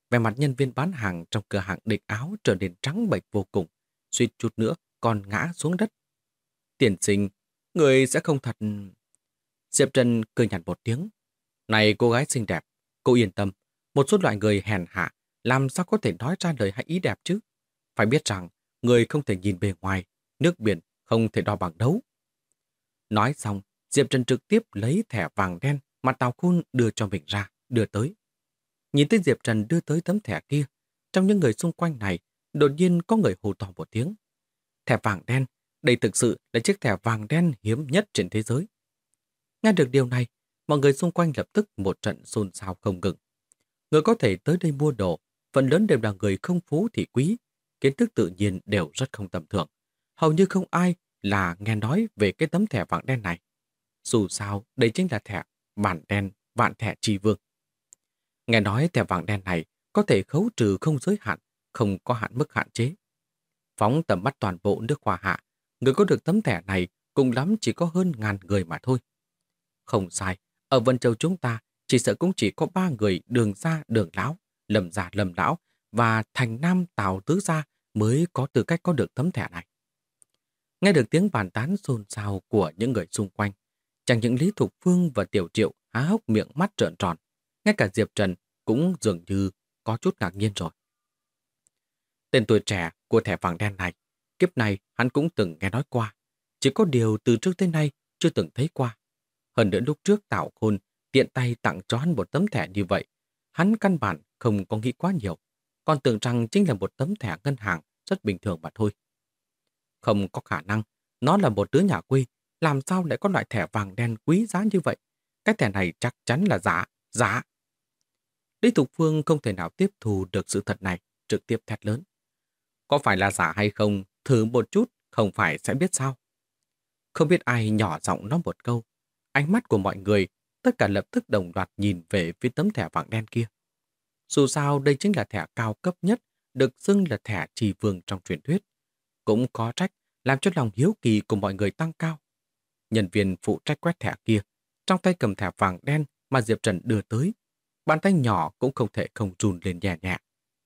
Vẻ mặt nhân viên bán hàng trong cửa hàng địch áo trở nên trắng bệch vô cùng, suýt chút nữa còn ngã xuống đất. Tiền sinh, người sẽ không thật... Diệp Trần cười nhạt một tiếng. Này cô gái xinh đẹp, cô yên tâm, một số loại người hèn hạ làm sao có thể nói ra lời hay ý đẹp chứ? Phải biết rằng, người không thể nhìn bề ngoài, nước biển không thể đo bằng đấu. Nói xong, Diệp Trần trực tiếp lấy thẻ vàng đen mà Tào Khôn đưa cho mình ra, đưa tới. Nhìn thấy Diệp Trần đưa tới tấm thẻ kia, trong những người xung quanh này, đột nhiên có người hô to một tiếng. Thẻ vàng đen, đây thực sự là chiếc thẻ vàng đen hiếm nhất trên thế giới. Nghe được điều này, mọi người xung quanh lập tức một trận xôn xao không ngừng. Người có thể tới đây mua đồ, phần lớn đều là người không phú thì quý, kiến thức tự nhiên đều rất không tầm thường. Hầu như không ai là nghe nói về cái tấm thẻ vàng đen này. Dù sao, đây chính là thẻ bản đen vạn thẻ tri vương. Nghe nói thẻ vàng đen này có thể khấu trừ không giới hạn, không có hạn mức hạn chế. Phóng tầm mắt toàn bộ nước Hoa Hạ, người có được tấm thẻ này cùng lắm chỉ có hơn 1000 người mà thôi. Không sai, ở Vân Châu chúng ta chỉ sợ cũng chỉ có 3 người Đường Gia, Đường Lão, Lâm Gia, Lâm Lão và Thành Nam Tào Tứ Gia mới có tư cách có được tấm thẻ này. Nghe được tiếng bàn tán xôn xao của những người xung quanh, chẳng những Lý Thục Phương và Tiểu Triệu há hốc miệng mắt trợn tròn, ngay cả Diệp Trần cũng dường như có chút ngạc nhiên rồi. Tên tuổi trẻ của thẻ vàng đen này, kiếp này hắn cũng từng nghe nói qua, chỉ có điều từ trước tới nay chưa từng thấy qua. Hơn nữa lúc trước Tào Khôn tiện tay tặng cho hắn một tấm thẻ như vậy, hắn căn bản không có nghĩ quá nhiều, còn tưởng rằng chính là một tấm thẻ ngân hàng rất bình thường mà thôi. Không có khả năng, nó là một đứa nhà quê, làm sao lại có loại thẻ vàng đen quý giá như vậy? Cái thẻ này chắc chắn là giả, giả. Lý Thục Phương không thể nào tiếp thu được sự thật này, trực tiếp thét lớn. Có phải là giả hay không, thử một chút, không phải sẽ biết sao? Không biết ai nhỏ giọng nói một câu. Ánh mắt của mọi người, tất cả lập tức đồng loạt nhìn về phía tấm thẻ vàng đen kia. Dù sao đây chính là thẻ cao cấp nhất, được xưng là thẻ trì vương trong truyền thuyết. Cũng có trách, làm cho lòng hiếu kỳ của mọi người tăng cao. Nhân viên phụ trách quét thẻ kia, trong tay cầm thẻ vàng đen mà Diệp Trần đưa tới. Bàn tay nhỏ cũng không thể không run lên nhẹ nhẹ.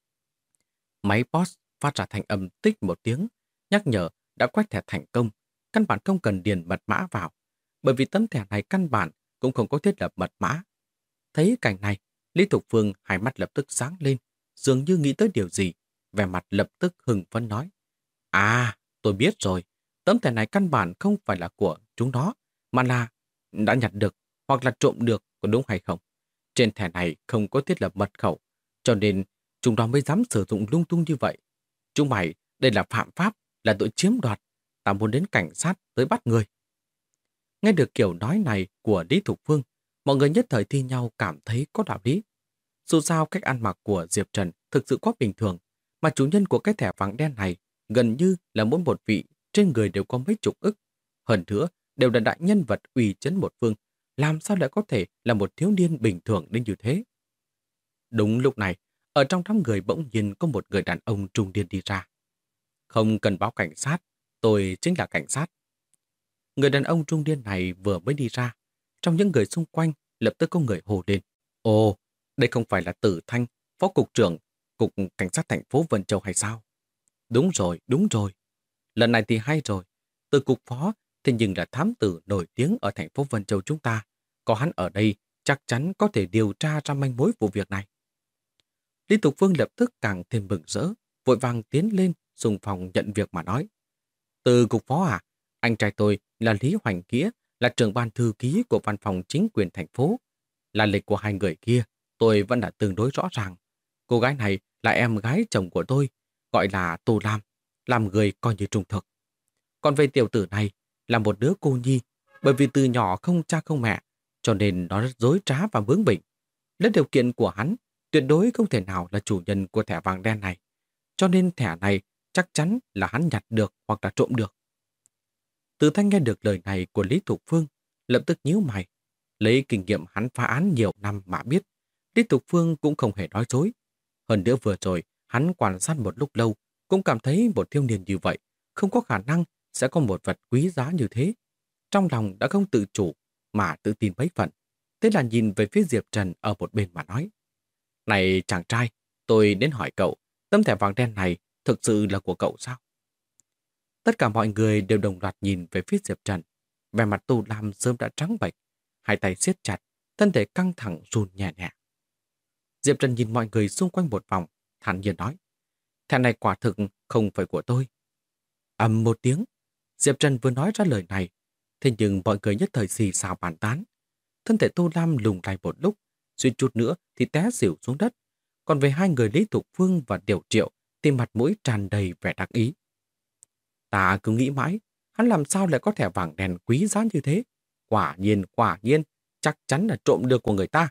Máy POS phát ra thành âm tích một tiếng, nhắc nhở đã quét thẻ thành công, căn bản không cần điền mật mã vào, bởi vì tấm thẻ này căn bản cũng không có thiết lập mật mã. Thấy cảnh này, Lý Thục Phương hai mắt lập tức sáng lên, dường như nghĩ tới điều gì, vẻ mặt lập tức hưng phấn nói. À, tôi biết rồi, tấm thẻ này căn bản không phải là của chúng nó, mà là đã nhặt được hoặc là trộm được, có đúng hay không? Trên thẻ này không có thiết lập mật khẩu, cho nên chúng nó mới dám sử dụng lung tung như vậy. Chúng mày, đây là phạm pháp, là tội chiếm đoạt. Ta muốn đến cảnh sát tới bắt người. Nghe được kiểu nói này của Lý Thục Phương, mọi người nhất thời thi nhau cảm thấy có đạo lý. Dù sao cách ăn mặc của Diệp Trần thực sự quá bình thường, mà chủ nhân của cái thẻ vàng đen này gần như là mỗi một vị trên người đều có mấy chục ức. Hơn nữa, đều là đại nhân vật uy chấn một phương, làm sao lại có thể là một thiếu niên bình thường đến như thế? Đúng lúc này, ở trong đám người bỗng nhiên có một người đàn ông trung niên đi ra. Không cần báo cảnh sát, tôi chính là cảnh sát. Người đàn ông trung niên này vừa mới đi ra, trong những người xung quanh lập tức có người hô lên. Ồ, đây không phải là Tử Thanh, phó cục trưởng, cục cảnh sát thành phố Vân Châu hay sao? Đúng rồi, đúng rồi. Lần này thì hay rồi. Từ cục phó, thế nhưng là thám tử nổi tiếng ở thành phố Vân Châu chúng ta. Có hắn ở đây, chắc chắn có thể điều tra ra manh mối vụ việc này. Lý Tục Phương lập tức càng thêm mừng rỡ, vội vàng tiến lên, xung phong nhận việc mà nói. Từ cục phó à? Anh trai tôi là Lý Hoành Nghĩa, là trưởng ban thư ký của văn phòng chính quyền thành phố. Là lịch của hai người kia, tôi vẫn đã tương đối rõ ràng. Cô gái này là em gái chồng của tôi, gọi là Tô Lam, làm người coi như trung thực. Còn về tiểu tử này, là một đứa cô nhi, bởi vì từ nhỏ không cha không mẹ, cho nên nó rất dối trá và bướng bỉnh. Lấy điều kiện của hắn, tuyệt đối không thể nào là chủ nhân của thẻ vàng đen này. Cho nên thẻ này chắc chắn là hắn nhặt được hoặc là trộm được. Từ Thanh nghe được lời này của Lý Thục Phương, lập tức nhíu mày. Lấy kinh nghiệm hắn phá án nhiều năm mà biết, Lý Thục Phương cũng không hề nói dối. Hơn nữa vừa rồi, hắn quan sát một lúc lâu, cũng cảm thấy một thiếu niên như vậy, không có khả năng sẽ có một vật quý giá như thế. Trong lòng đã không tự chủ, mà tự tin mấy phần. Thế là nhìn về phía Diệp Trần ở một bên mà nói. Này chàng trai, Tôi đến hỏi cậu, tấm thẻ vàng đen này thực sự là của cậu sao? Tất cả mọi người đều đồng loạt nhìn về phía Diệp Trần. Vẻ mặt Tô Lam sớm đã trắng bệch, hai tay siết chặt, thân thể căng thẳng run nhẹ nhẹ. Diệp Trần nhìn mọi người xung quanh một vòng, thản nhiên nói: thẻ này quả thực không phải của tôi. Ầm một tiếng, Diệp Trần vừa nói ra lời này, thế nhưng mọi người nhất thời xì xào bàn tán. Thân thể Tô Lam lùng lay một lúc, suýt chút nữa thì té xỉu xuống đất. Còn về hai người Lý Thục Phương và Điều Triệu thì mặt mũi tràn đầy vẻ đắc ý. Ta cứ nghĩ mãi, hắn làm sao lại có thẻ vàng đen quý giá như thế? Quả nhiên, chắc chắn là trộm được của người ta.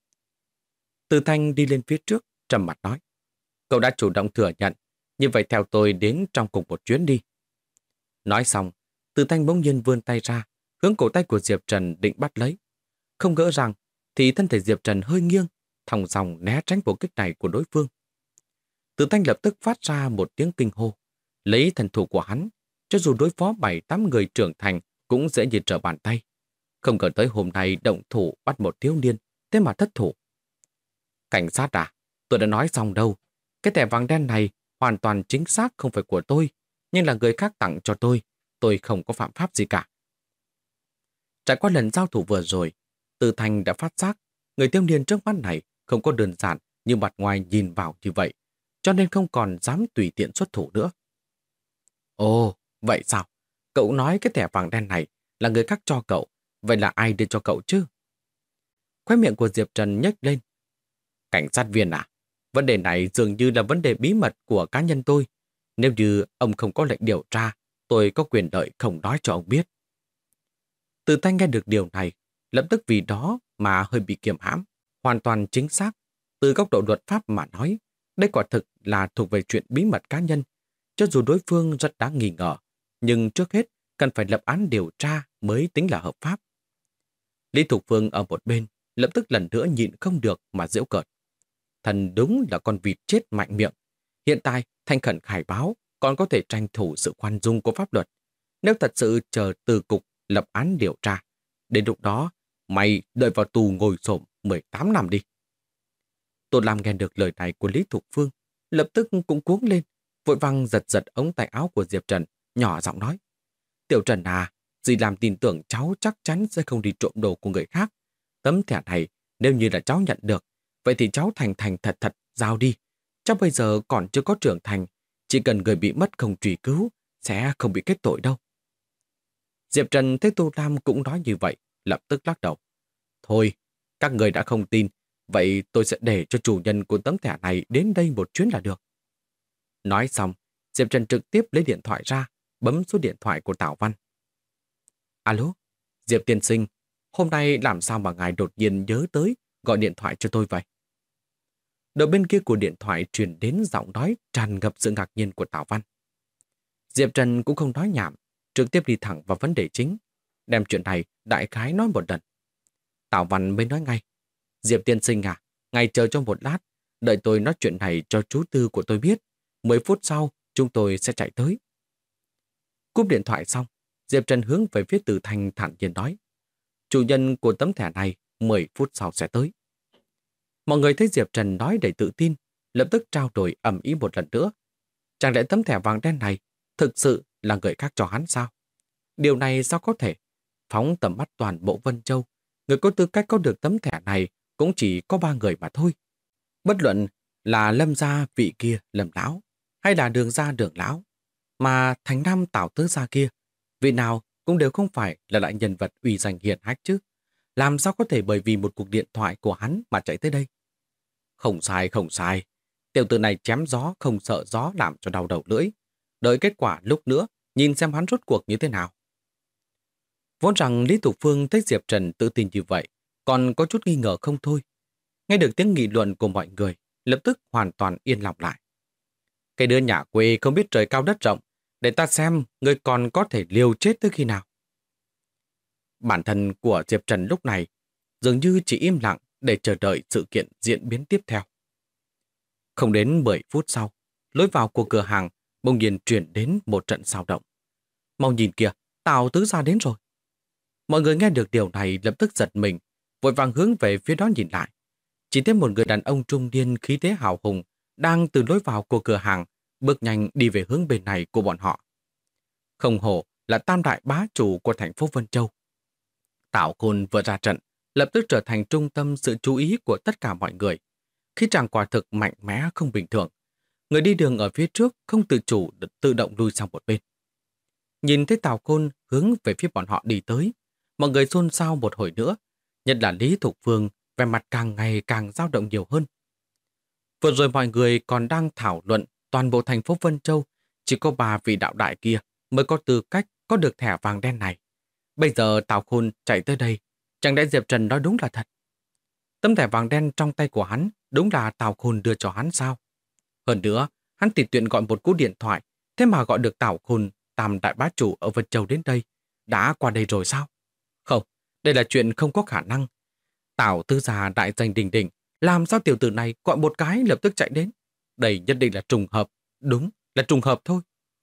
Từ Thanh đi lên phía trước, trầm mặt nói: cậu đã chủ động thừa nhận, như vậy theo tôi đến trong cùng một chuyến đi. Nói xong, Từ Thanh bỗng nhiên vươn tay ra, hướng cổ tay của Diệp Trần định bắt lấy. Không ngờ rằng, thì thân thể Diệp Trần hơi nghiêng, thong dong né tránh bộ kích này của đối phương. Từ Thanh lập tức phát ra một tiếng kinh hô. Lấy thần thủ của hắn, cho dù đối phó 7-8 người trưởng thành cũng dễ như trở bàn tay. Không ngờ tới hôm nay động thủ bắt một thiếu niên, thế mà thất thủ. Cảnh sát à, tôi đã nói xong đâu. Cái thẻ vàng đen này hoàn toàn chính xác không phải của tôi, nhưng là người khác tặng cho tôi không có phạm pháp gì cả. Trải qua lần giao thủ vừa rồi, Từ Thanh đã phát giác người thiếu niên trước mắt này không có đơn giản như mặt ngoài nhìn vào như vậy, cho nên không còn dám tùy tiện xuất thủ nữa. Ồ, vậy sao? Cậu nói cái thẻ vàng đen này là người khác cho cậu, vậy là ai đưa cho cậu chứ? Khóe miệng của Diệp Trần nhếch lên. Cảnh sát viên à? Vấn đề này dường như là vấn đề bí mật của cá nhân tôi. Nếu như ông không có lệnh điều tra, tôi có quyền lợi không nói cho ông biết. Từ Thanh nghe được điều này, lập tức vì đó mà hơi bị kiềm hãm. Hoàn toàn chính xác. Từ góc độ luật pháp mà nói, đây quả thực là thuộc về chuyện bí mật cá nhân. Cho dù đối phương rất đáng nghi ngờ, nhưng trước hết cần phải lập án điều tra mới tính là hợp pháp. Lý Thục Phương ở một bên, lập tức lần nữa nhịn không được mà giễu cợt. Thần đúng là con vịt chết mạnh miệng. Hiện tại, thành khẩn khai báo còn có thể tranh thủ sự khoan dung của pháp luật. Nếu thật sự chờ từ cục lập án điều tra, đến lúc đó, mày đợi vào tù ngồi xổm 18 năm đi. Tô Lam nghe được lời này của Lý Thục Phương, lập tức cũng cuống lên, vội vàng giật giật ống tay áo của Diệp Trần, nhỏ giọng nói: Tiểu Trần à, dì làm tin tưởng cháu chắc chắn sẽ không đi trộm đồ của người khác. Tấm thẻ này, nếu như là cháu nhận được, vậy thì cháu thành thành thật thật giao đi. Cháu bây giờ còn chưa có trưởng thành, chỉ cần người bị mất không truy cứu, sẽ không bị kết tội đâu. Diệp Trần thấy Tô Lam cũng nói như vậy, lập tức lắc đầu. Thôi, các người đã không tin, vậy tôi sẽ để cho chủ nhân của tấm thẻ này đến đây một chuyến là được. Nói xong, Diệp Trần trực tiếp lấy điện thoại ra, bấm số điện thoại của Tào Văn. Alo, Diệp tiên sinh, hôm nay làm sao mà ngài đột nhiên nhớ tới gọi điện thoại cho tôi vậy? Đầu bên kia của điện thoại truyền đến giọng nói tràn ngập sự ngạc nhiên của Tào Văn. Diệp Trần cũng không nói nhảm, trực tiếp đi thẳng vào vấn đề chính, đem chuyện này đại khái nói một lần. Tào Văn mới nói ngay: Diệp tiên sinh à, ngài chờ cho một lát, đợi tôi nói chuyện này cho chú Tư của tôi biết. 10 phút sau, chúng tôi sẽ chạy tới. Cúp điện thoại xong, Diệp Trần hướng về phía Từ Thanh thản nhiên nói: chủ nhân của tấm thẻ này 10 phút sau sẽ tới. Mọi người thấy Diệp Trần nói đầy tự tin, lập tức trao đổi ầm ĩ một lần nữa. Chẳng lẽ tấm thẻ vàng đen này thực sự là người khác cho hắn sao? Điều này sao có thể? Phóng tầm mắt toàn bộ Vân Châu, người có tư cách có được tấm thẻ này cũng chỉ có 3 người mà thôi. Bất luận là Lâm gia vị kia Lâm lão, hay là Đường gia Đường lão, mà Thành Nam Tào Tứ gia kia, vị nào cũng đều không phải là lại nhân vật uy danh hiển hách chứ. Làm sao có thể bởi vì một cuộc điện thoại của hắn mà chạy tới đây? Không sai, không sai. Tiểu tử này chém gió không sợ gió làm cho đau đầu lưỡi. Đợi kết quả lúc nữa, nhìn xem hắn rốt cuộc như thế nào. Vốn rằng Lý Tục Phương thấy Diệp Trần tự tin như vậy, còn có chút nghi ngờ không thôi. Nghe được tiếng nghị luận của mọi người, lập tức hoàn toàn yên lòng lại. Cái đứa nhà quê không biết trời cao đất rộng, để ta xem người còn có thể liều chết tới khi nào. Bản thân của Diệp Trần lúc này dường như chỉ im lặng để chờ đợi sự kiện diễn biến tiếp theo. Không đến 10 phút sau, lối vào của cửa hàng bỗng nhiên chuyển đến một trận xao động. Mau nhìn kìa, Tào Tứ gia đến rồi. Mọi người nghe được điều này lập tức giật mình, vội vàng hướng về phía đó nhìn lại. Chỉ thấy một người đàn ông trung niên khí thế hào hùng đang từ lối vào của cửa hàng, bước nhanh đi về hướng bên này của bọn họ. Không hổ là tam đại bá chủ của thành phố Vân Châu. Tào Khôn vừa ra trận, lập tức trở thành trung tâm sự chú ý của tất cả mọi người. Khi chàng quả thực mạnh mẽ không bình thường, người đi đường ở phía trước không tự chủ tự động lui sang một bên. Nhìn thấy Tào Khôn hướng về phía bọn họ đi tới, mọi người xôn xao một hồi nữa, nhất là Lý Thục Phương, vẻ mặt càng ngày càng dao động nhiều hơn. Vừa rồi mọi người còn đang thảo luận toàn bộ thành phố Vân Châu, chỉ có 3 vị đạo đại kia mới có tư cách có được thẻ vàng đen này. Bây giờ Tào Khôn chạy tới đây, chẳng lẽ Diệp Trần nói đúng là thật? Tấm thẻ vàng đen trong tay của hắn đúng là Tào Khôn đưa cho hắn sao? Hơn nữa, hắn tùy tiện gọi một cú điện thoại, thế mà gọi được Tào Khôn, tam đại bá chủ ở Vân Châu đến đây. Đã qua đây rồi sao? Không, đây là chuyện không có khả năng. Tào Tư Gia đại danh đình đình, làm sao tiểu tử này gọi một cái lập tức chạy đến? Đây nhất định là trùng hợp, đúng là trùng hợp thôi.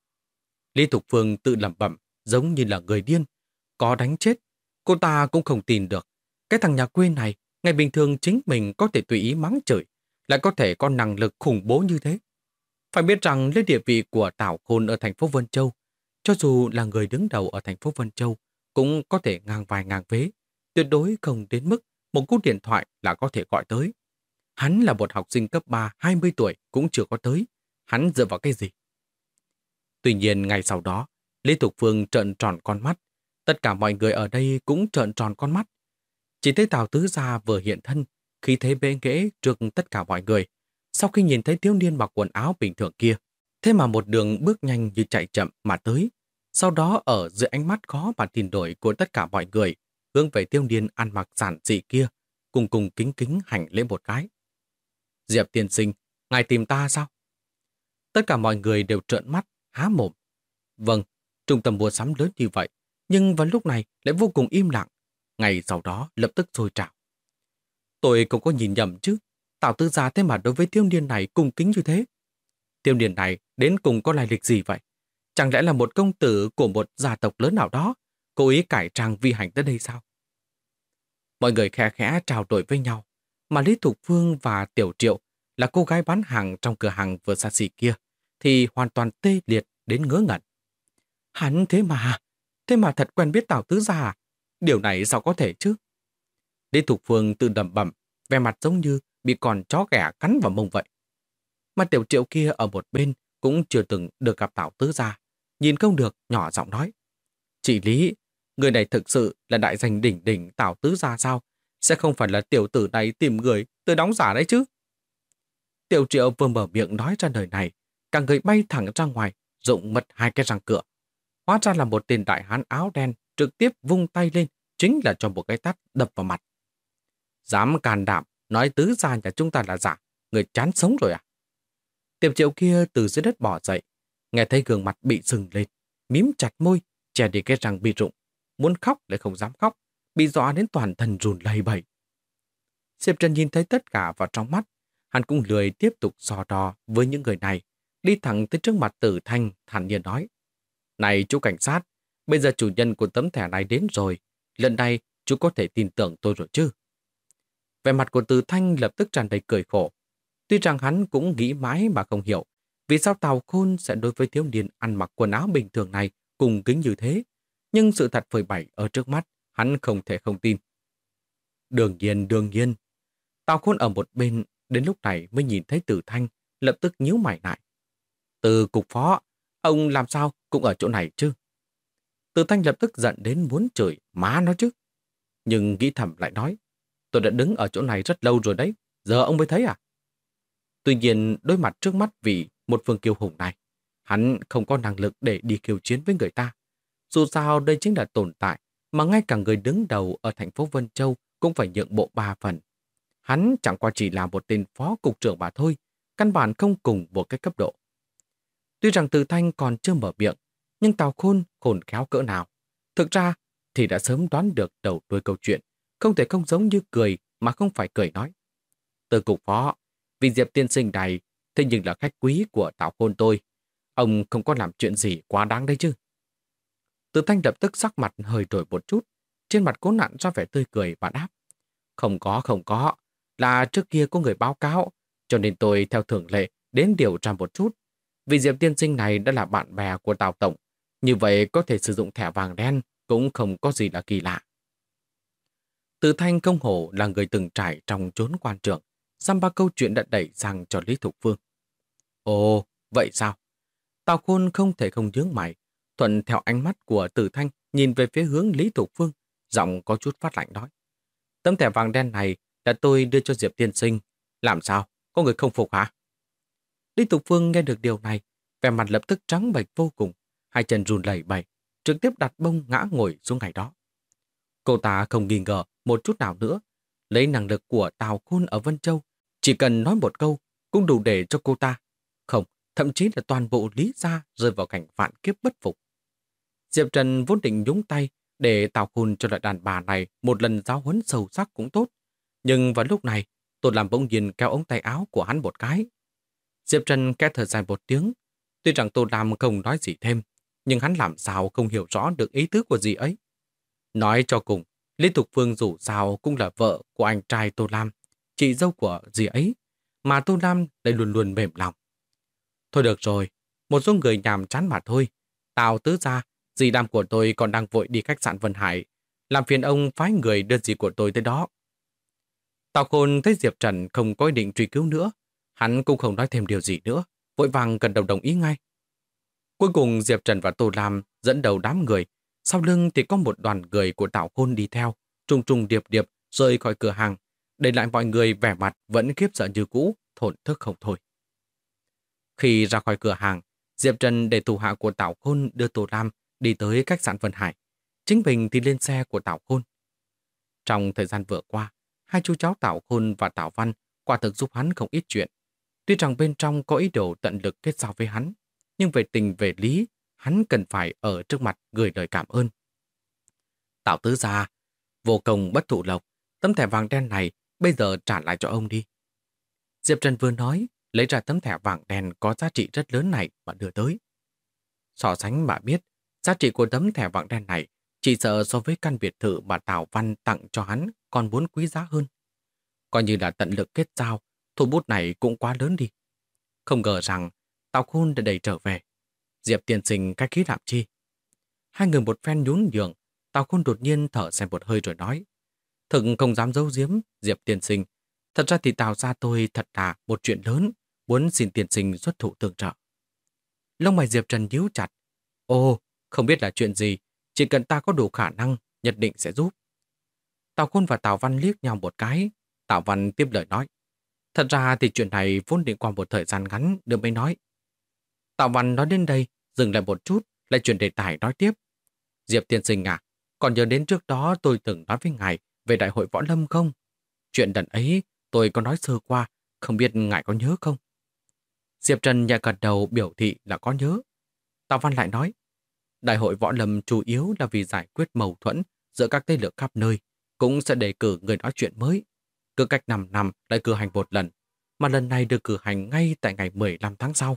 Lý Thục Phương tự lẩm bẩm, giống như là người điên. Có đánh chết, cô ta cũng không tin được. Cái thằng nhà quê này, ngày bình thường chính mình có thể tùy ý mắng chửi, lại có thể có năng lực khủng bố như thế. Phải biết rằng lấy địa vị của Tào Khôn ở thành phố Vân Châu, cho dù là người đứng đầu ở thành phố Vân Châu, cũng có thể ngang vai ngang vế, tuyệt đối không đến mức một cú điện thoại là có thể gọi tới. Hắn là một học sinh cấp 3, 20 tuổi cũng chưa có tới. Hắn dựa vào cái gì? Tuy nhiên ngày sau đó, Lý Thục Phương trợn tròn con mắt. Tất cả mọi người ở đây cũng trợn tròn con mắt. Chỉ thấy Tào Tứ Gia vừa hiện thân, khi thấy bệ nghễ trước tất cả mọi người. Sau khi nhìn thấy thiếu niên mặc quần áo bình thường kia, thế mà một đường bước nhanh như chạy chậm mà tới. Sau đó ở dưới ánh mắt khó mà tin đổi của tất cả mọi người, hướng về thiếu niên ăn mặc giản dị kia, cùng cùng kính kính hành lễ một cái. Diệp tiên sinh, ngài tìm ta sao? Tất cả mọi người đều trợn mắt, há mồm. Vâng, trung tâm mua sắm lớn như vậy, nhưng vào lúc này lại vô cùng im lặng. Ngày sau đó lập tức sôi trào. Tôi không có nhìn nhầm chứ. Tào Tư Gia thế mà đối với thiếu niên này cung kính như thế. Thiếu niên này đến cùng có lai lịch gì vậy? Chẳng lẽ là một công tử của một gia tộc lớn nào đó, cố ý cải trang vi hành tới đây sao? Mọi người khe khẽ trao đổi với nhau, mà Lý Thục Phương và Tiểu Triệu là cô gái bán hàng trong cửa hàng vừa xa xỉ kia, thì hoàn toàn tê liệt đến ngớ ngẩn. Hắn thế mà thật quen biết Tào Tứ Gia à? Điều này sao có thể chứ? Lý Thục Phương tự đầm bẩm, vẻ mặt giống như bị con chó ghẻ cắn vào mông vậy. Mà Tiểu Triệu kia ở một bên cũng chưa từng được gặp Tào Tứ Gia, nhìn không được nhỏ giọng nói. Chị Lý, người này thực sự là đại danh đỉnh đỉnh Tào Tứ Gia sao? Sẽ không phải là tiểu tử này tìm người tới đóng giả đấy chứ? Tiểu Triệu vừa mở miệng nói ra lời này, cả người bay thẳng ra ngoài, rụng mật 2 cái răng cửa. Hóa ra là một tên đại hán áo đen trực tiếp vung tay lên, chính là cho một cái tát đập vào mặt. Dám can đảm nói Tứ Gia nhà chúng ta là giả, người chán sống rồi à? Tiểu Triệu kia từ dưới đất bò dậy, nghe thấy gương mặt bị sừng lên, mím chặt môi, che đi cái răng bị rụng, muốn khóc lại không dám khóc, bị dọa đến toàn thân run lẩy bẩy. Diệp Trần nhìn thấy tất cả vào trong mắt, hắn cũng lười tiếp tục so đo với những người này, đi thẳng tới trước mặt Tử Thanh, thản nhiên nói: Này chú cảnh sát, bây giờ chủ nhân của tấm thẻ này đến rồi, lần này chú có thể tin tưởng tôi rồi chứ? Vẻ mặt của Tử Thanh lập tức tràn đầy cười khổ. Tuy rằng hắn cũng nghĩ mãi mà không hiểu vì sao Tào Khôn sẽ đối với thiếu niên ăn mặc quần áo bình thường này cùng kính như thế, nhưng sự thật phơi bày ở trước mắt, hắn không thể không tin. Đương nhiên. Tào Khôn ở một bên đến lúc này mới nhìn thấy Tử Thanh, lập tức nhíu mày lại. Từ cục phó, ông làm sao cũng ở chỗ này chứ? Tử Thanh lập tức giận đến muốn chửi má nó chứ. Nhưng nghĩ thầm lại nói, tôi đã đứng ở chỗ này rất lâu rồi đấy, giờ ông mới thấy à? Tuy nhiên, đối mặt trước mắt vì một Phương Kiêu Hùng này, hắn không có năng lực để đi khiêu chiến với người ta. Dù sao đây chính là tồn tại mà ngay cả người đứng đầu ở thành phố Vân Châu cũng phải nhượng bộ 3 phần. Hắn chẳng qua chỉ là một tên phó cục trưởng mà thôi, căn bản không cùng một cái cấp độ. Tuy rằng Từ Thanh còn chưa mở miệng, nhưng Tào Khôn khôn khéo cỡ nào. Thực ra thì đã sớm đoán được đầu đuôi câu chuyện, không thể không giống như cười mà không phải cười nói. Từ cục phó, vì Diệp tiên sinh này, thế nhưng là khách quý của Tào Khôn tôi. Ông không có làm chuyện gì quá đáng đấy chứ? Từ Thanh lập tức sắc mặt hơi đổi một chút, trên mặt cố nặn ra vẻ tươi cười và đáp. Không có, là trước kia có người báo cáo, cho nên tôi theo thường lệ đến điều tra một chút. Vì Diệp tiên sinh này đã là bạn bè của Tào Tổng, như vậy có thể sử dụng thẻ vàng đen cũng không có gì là kỳ lạ. Từ Thanh công hổ là người từng trải trong chốn quan trường, xăm ba câu chuyện đã đẩy sang cho Lý Thục Phương. Ồ, vậy sao? Tào Khôn không thể không nhướng mày, thuận theo ánh mắt của Từ Thanh nhìn về phía hướng Lý Thục Phương, giọng có chút phát lạnh nói. Tấm thẻ vàng đen này là tôi đưa cho Diệp tiên sinh. Làm sao? Có người không phục hả? Lý Thục Phương nghe được điều này, vẻ mặt lập tức trắng bệch vô cùng, hai chân run lẩy bẩy, trực tiếp đặt bông ngã ngồi xuống ngày đó. Cô ta không nghi ngờ một chút nào nữa, lấy năng lực của Tào Khôn ở Vân Châu, chỉ cần nói một câu cũng đủ để cho cô ta. Không, thậm chí là toàn bộ Lý gia rơi vào cảnh vạn kiếp bất phục. Diệp Trần vốn định nhúng tay để Tào Khôn cho loại đàn bà này một lần giáo huấn sâu sắc cũng tốt. Nhưng vào lúc này, Tôn Lam bỗng nhiên kéo ống tay áo của hắn một cái. Diệp Trần khẽ thở dài một tiếng. Tuy rằng Tôn Lam không nói gì thêm, nhưng hắn làm sao không hiểu rõ được ý tứ của dì ấy. Nói cho cùng, Lý Thục Phương dù sao cũng là vợ của anh trai Tô Lam, chị dâu của dì ấy, mà Tô Lam lại luôn luôn mềm lòng. Thôi được rồi, một số người nhàm chán mà thôi. Tào tứ gia, dì Đàm của tôi còn đang vội đi khách sạn Vân Hải, làm phiền ông phái người đưa dì của tôi tới đó. Tào Khôn thấy Diệp Trần không có ý định truy cứu nữa, hắn cũng không nói thêm điều gì nữa, vội vàng gần đầu đồng ý ngay. Cuối cùng Diệp Trần và Tô Lam dẫn đầu đám người, sau lưng thì có một đoàn người của Tào Khôn đi theo, trùng trùng điệp điệp rời khỏi cửa hàng, để lại mọi người vẻ mặt vẫn khiếp sợ như cũ, thổn thức không thôi. Khi ra khỏi cửa hàng, Diệp Trần để thủ hạ của Tào Khôn đưa Tô Lam đi tới khách sạn Vân Hải. Chính mình thì lên xe của Tào Khôn. Trong thời gian vừa qua, hai chú cháu Tào Khôn và Tào Văn quả thực giúp hắn không ít chuyện. Tuy rằng bên trong có ý đồ tận lực kết giao với hắn, nhưng về tình về lý, hắn cần phải ở trước mặt gửi lời cảm ơn. Tào tứ gia, vô công bất thụ lộc, tấm thẻ vàng đen này bây giờ trả lại cho ông đi. Diệp Trần vừa nói, lấy ra tấm thẻ vàng đen có giá trị rất lớn này và đưa tới. So sánh mà biết, giá trị của tấm thẻ vàng đen này chỉ sợ so với căn biệt thự mà Tào Văn tặng cho hắn còn muốn quý giá hơn. Coi như là tận lực kết giao, thủ bút này cũng quá lớn đi. Không ngờ rằng Tào Khôn đã đẩy trở về. Diệp tiên sinh cách khí làm chi? Hai người một phen nhún nhường, Tào Khôn đột nhiên thở dài một hơi rồi nói. Thực không dám giấu giếm, Diệp tiên sinh. Thật ra thì Tào gia tôi thật là một chuyện lớn, muốn xin tiên sinh xuất thủ tương trợ. Lông mày Diệp Trần nhíu chặt. Ồ, không biết là chuyện gì, chỉ cần ta có đủ khả năng, nhất định sẽ giúp. Tào Khôn và Tào Văn liếc nhau một cái. Tào Văn tiếp lời nói. Thật ra thì chuyện này vốn định qua một thời gian ngắn được mới nói. Tào Văn nói đến đây, dừng lại một chút, lại chuyển đề tài nói tiếp. Diệp tiên sinh à, còn nhớ đến trước đó tôi từng nói với ngài về đại hội võ lâm không? Chuyện đợt ấy tôi có nói sơ qua, không biết ngài có nhớ không? Diệp Trần nhẹ gật đầu biểu thị là có nhớ. Tào Văn lại nói, đại hội võ lâm chủ yếu là vì giải quyết mâu thuẫn giữa các thế lực khắp nơi, cũng sẽ đề cử người nói chuyện mới. Cứ cách 5 năm lại cử hành một lần, mà lần này được cử hành ngay tại ngày 15 tháng sau.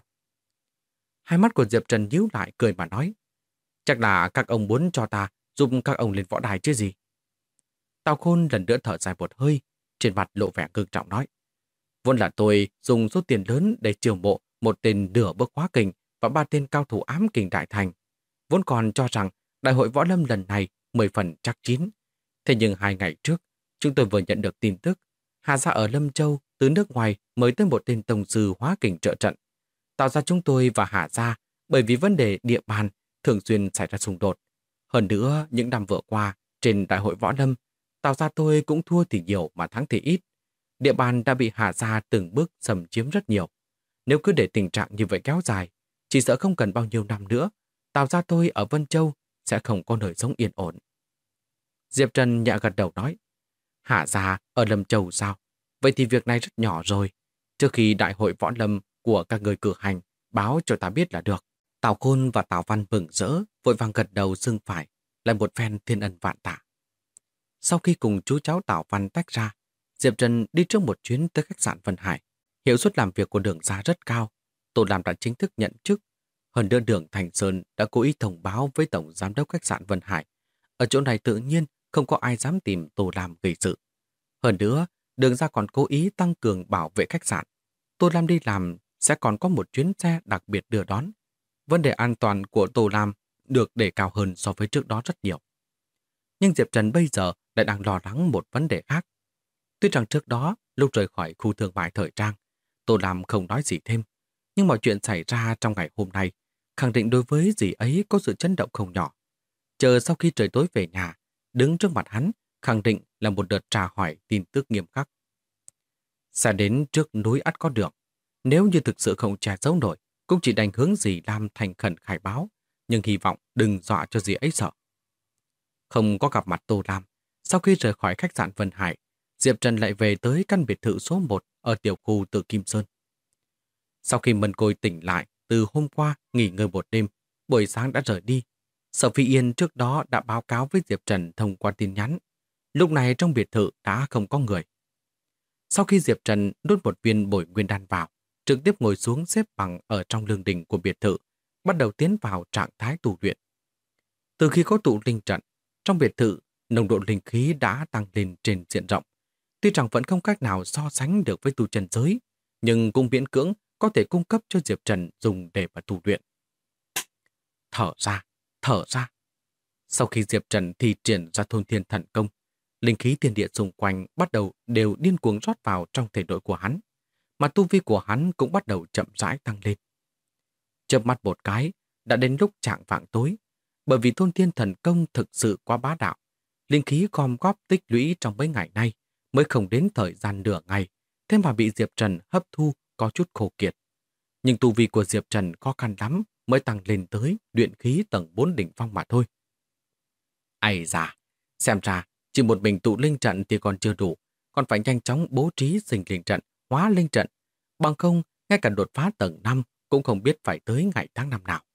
Hai mắt của Diệp Trần nhíu lại cười mà nói, chắc là các ông muốn cho ta giúp các ông lên võ đài chứ gì. Tào Khôn lần nữa thở dài một hơi, trên mặt lộ vẻ ngưng trọng nói, vốn là tôi dùng số tiền lớn để chiêu mộ một tên nửa bước hóa kình và 3 tên cao thủ ám kình đại thành. Vốn còn cho rằng đại hội võ lâm lần này 10 phần chắc chín. Thế nhưng 2 ngày trước, chúng tôi vừa nhận được tin tức Hà gia ở Lâm Châu từ nước ngoài mời tới một tên tông sư hóa kình trợ trận. Tạo ra chúng tôi và Hà gia bởi vì vấn đề địa bàn thường xuyên xảy ra xung đột. Hơn nữa, những năm vừa qua trên đại hội võ lâm, Tào gia tôi cũng thua thì nhiều mà thắng thì ít. Địa bàn đã bị Hà gia từng bước xâm chiếm rất nhiều. Nếu cứ để tình trạng như vậy kéo dài, chỉ sợ không cần bao nhiêu năm nữa, Tào gia tôi ở Vân Châu sẽ không có nơi sống yên ổn. Diệp Trần nhẹ gật đầu nói, Hà gia ở Lâm Châu sao? Vậy thì việc này rất nhỏ rồi. Trước khi đại hội võ lâm của các người cử hành, báo cho ta biết là được. Tào Khôn và Tào Văn mừng rỡ, vội vàng gật đầu xưng phải, lại một phen thiên ân vạn tạ. Sau khi cùng chú cháu Tào Văn tách ra, Diệp Trần đi trước một chuyến tới khách sạn Vân Hải. Hiệu suất làm việc của Đường gia rất cao. Tô Lam đã chính thức nhận chức. Hơn nữa Đường Thành Sơn đã cố ý thông báo với Tổng Giám đốc khách sạn Vân Hải. Ở chỗ này tự nhiên không có ai dám tìm Tô Lam gây sự. Hơn nữa, Đường gia còn cố ý tăng cường bảo vệ khách sạn. Tô Lam đi làm sẽ còn có một chuyến xe đặc biệt đưa đón. Vấn đề an toàn của Tô Lam được đề cao hơn so với trước đó rất nhiều. Nhưng Diệp Trần bây giờ lại đang lo lắng một vấn đề khác. Tuy rằng trước đó, lúc rời khỏi khu thương mại thời trang, Tô Lam không nói gì thêm, nhưng mọi chuyện xảy ra trong ngày hôm nay khẳng định đối với dì ấy có sự chấn động không nhỏ. Chờ sau khi trời tối về nhà, đứng trước mặt hắn, khẳng định là một đợt tra hỏi tin tức nghiêm khắc. Sẽ đến trước núi ắt có đường. Nếu như thực sự không che giấu nổi, cũng chỉ đành hướng dì Lam thành khẩn khai báo, nhưng hy vọng đừng dọa cho dì ấy sợ. Không có gặp mặt Tô Lam, sau khi rời khỏi khách sạn Vân Hải, Diệp Trần lại về tới căn biệt thự số 1 ở tiểu khu Tự Kim Sơn. Sau khi Mân Côi tỉnh lại từ hôm qua nghỉ ngơi một đêm, buổi sáng đã rời đi. Sở Phi Yên trước đó đã báo cáo với Diệp Trần thông qua tin nhắn. Lúc này trong biệt thự đã không có người. Sau khi Diệp Trần đút một viên bồi nguyên đan vào, trực tiếp ngồi xuống xếp bằng ở trong lương đình của biệt thự, bắt đầu tiến vào trạng thái tu luyện. Từ khi có tụ linh trận, trong biệt thự, nồng độ linh khí đã tăng lên trên diện rộng. Tuy rằng vẫn không cách nào so sánh được với tu chân giới, nhưng cũng miễn cưỡng có thể cung cấp cho Diệp Trần dùng để mà tu luyện. Thở ra, thở ra. Sau khi Diệp Trần thi triển ra thôn thiên thần công, linh khí thiên địa xung quanh bắt đầu đều điên cuồng rót vào trong thể nội của hắn, mà tu vi của hắn cũng bắt đầu chậm rãi tăng lên. Chớp mắt một cái, đã đến lúc chạng vạng tối, bởi vì thôn thiên thần công thực sự quá bá đạo. Linh khí gom góp tích lũy trong mấy ngày nay mới không đến thời gian nửa ngày, thế mà bị Diệp Trần hấp thu có chút khô kiệt. Nhưng tu vi của Diệp Trần khó khăn lắm mới tăng lên tới luyện khí tầng 4 đỉnh phong mà thôi. Ây da, xem ra chỉ một mình tụ linh trận thì còn chưa đủ, còn phải nhanh chóng bố trí sinh linh trận, hóa linh trận. Bằng không, ngay cả đột phá tầng 5 cũng không biết phải tới ngày tháng năm nào.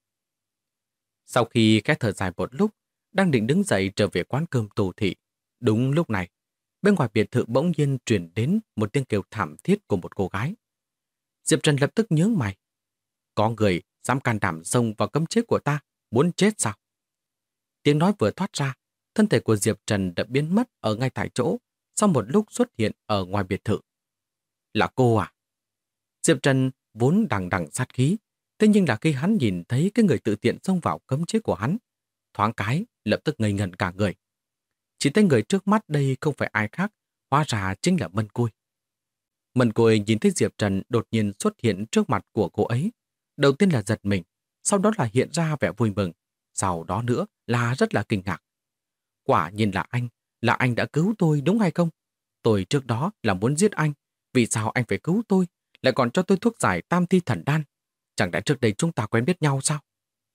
Sau khi khẽ thở dài một lúc, đang định đứng dậy trở về quán cơm Tô Thị. Đúng lúc này, bên ngoài biệt thự bỗng nhiên truyền đến một tiếng kêu thảm thiết của một cô gái. Diệp Trần lập tức nhướng mày. Có người dám can đảm xông vào cấm chế của ta, muốn chết sao? Tiếng nói vừa thoát ra, thân thể của Diệp Trần đã biến mất ở ngay tại chỗ, sau một lúc xuất hiện ở ngoài biệt thự. Là cô à? Diệp Trần vốn đằng đằng sát khí, thế nhưng là khi hắn nhìn thấy cái người tự tiện xông vào cấm chế của hắn, thoáng cái lập tức ngây ngẩn cả người. Chỉ thấy người trước mắt đây không phải ai khác, hóa ra chính là Mân Côi. Mân Côi nhìn thấy Diệp Trần đột nhiên xuất hiện trước mặt của cô ấy. Đầu tiên là giật mình, sau đó là hiện ra vẻ vui mừng, sau đó nữa là rất là kinh ngạc. Quả nhiên là anh đã cứu tôi đúng hay không? Tôi trước đó là muốn giết anh, vì sao anh phải cứu tôi, lại còn cho tôi thuốc giải tam thi thần đan? Chẳng lẽ trước đây chúng ta quen biết nhau sao?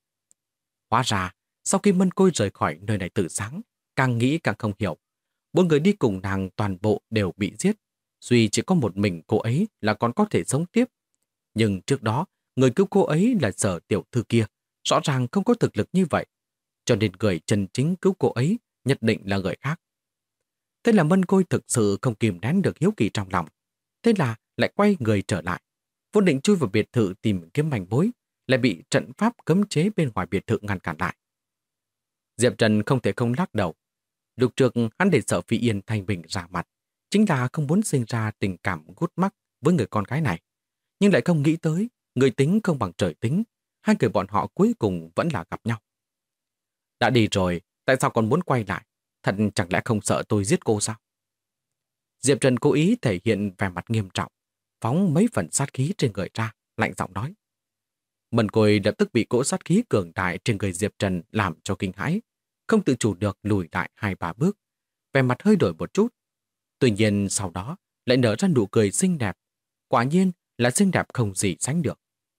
Hóa ra, sau khi Mân Côi rời khỏi nơi này từ sáng, càng nghĩ càng không hiểu. 4 người đi cùng nàng toàn bộ đều bị giết. Duy chỉ có một mình cô ấy là còn có thể sống tiếp. Nhưng trước đó, người cứu cô ấy là Sở tiểu thư kia, rõ ràng không có thực lực như vậy. Cho nên người chân chính cứu cô ấy nhất định là người khác. Thế là Mân Côi thực sự không kìm nén được hiếu kỳ trong lòng. Thế là lại quay người trở lại. Vốn định chui vào biệt thự tìm kiếm manh mối, lại bị trận pháp cấm chế bên ngoài biệt thự ngăn cản lại. Diệp Trần không thể không lắc đầu. Lúc trước hắn để Sở Phi Yên thanh bình ra mặt, chính là không muốn sinh ra tình cảm gút mắc với người con gái này. Nhưng lại không nghĩ tới, người tính không bằng trời tính, hai người bọn họ cuối cùng vẫn là gặp nhau. Đã đi rồi, tại sao còn muốn quay lại? Thật chẳng lẽ không sợ tôi giết cô sao? Diệp Trần cố ý thể hiện vẻ mặt nghiêm trọng, phóng mấy phần sát khí trên người ra, lạnh giọng nói. Mân Côi lập tức bị cỗ sát khí cường đại trên người Diệp Trần làm cho kinh hãi, không tự chủ được lùi lại 2-3 bước, vẻ mặt hơi đổi một chút. Tuy nhiên sau đó lại nở ra nụ cười xinh đẹp, quả nhiên là xinh đẹp không gì sánh được.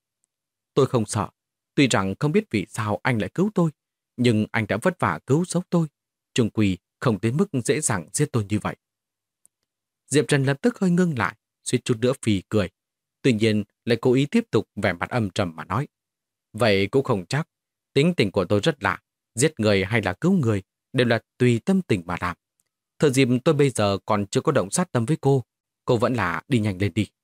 Tôi không sợ, tuy rằng không biết vì sao anh lại cứu tôi, nhưng anh đã vất vả cứu sống tôi, chung quy không đến mức dễ dàng giết tôi như vậy. Diệp Trần lập tức hơi ngưng lại, suýt chút nữa phì cười. Tuy nhiên lại cố ý tiếp tục vẻ mặt âm trầm mà nói. Vậy cũng không chắc, tính tình của tôi rất lạ, giết người hay là cứu người đều là tùy tâm tình mà làm. Thời dịp tôi bây giờ còn chưa có động sát tâm với cô vẫn là đi nhanh lên đi.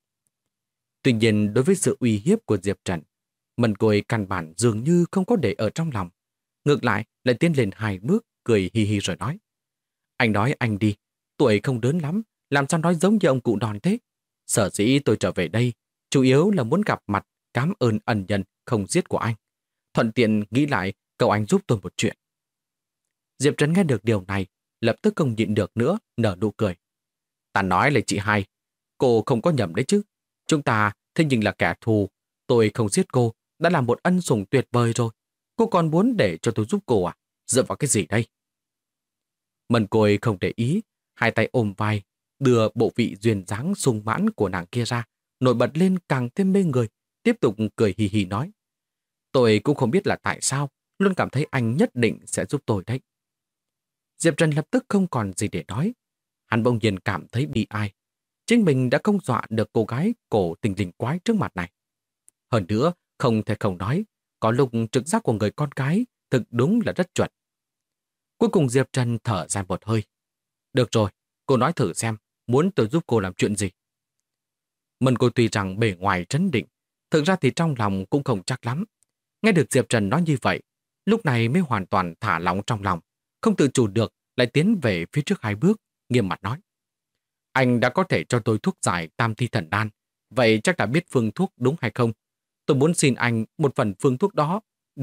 Tuy nhiên đối với sự uy hiếp của Diệp Trần, Mân Côi căn bản dường như không có để ở trong lòng. Ngược lại tiến lên 2 bước, cười hi hi rồi nói. Anh nói anh đi, tuổi không lớn lắm, làm sao nói giống như ông cụ đòn thế? Sở dĩ tôi trở về đây chủ yếu là muốn gặp mặt cảm ơn ân nhân không giết của anh. Thuận tiện nghĩ lại cầu anh giúp tôi một chuyện. Diệp Trần nghe được điều này, lập tức không nhịn được nữa, nở nụ cười. Ta nói là chị hai, cô không có nhầm đấy chứ. Chúng ta thế nhưng là kẻ thù. Tôi không giết cô, đã là một ân sủng tuyệt vời rồi. Cô còn muốn để cho tôi giúp cô à? Dựa vào cái gì đây? Mần Côi không để ý, hai tay ôm vai, đưa bộ vị duyên dáng sung mãn của nàng kia ra, nổi bật lên càng thêm mê người, tiếp tục cười hì hì nói. Tôi cũng không biết là tại sao, luôn cảm thấy anh nhất định sẽ giúp tôi đấy. Diệp Trần lập tức không còn gì để nói. Hắn bỗng nhiên cảm thấy bi ai. Chính mình đã không dọa được cô gái cổ tình linh quái trước mặt này. Hơn nữa, không thể không nói, có lúc trực giác của người con gái thực đúng là rất chuẩn. Cuối cùng Diệp Trần thở dài một hơi. Được rồi, cô nói thử xem, muốn tôi giúp cô làm chuyện gì. Mần cô tuy rằng bề ngoài trấn định, thực ra thì trong lòng cũng không chắc lắm. Nghe được Diệp Trần nói như vậy, lúc này mới hoàn toàn thả lỏng trong lòng, không tự chủ được lại tiến về phía trước 2 bước, nghiêm mặt nói. Anh đã có thể cho tôi thuốc giải tam thi thần đan, vậy chắc đã biết phương thuốc đúng hay không? Tôi muốn xin anh một phần phương thuốc đó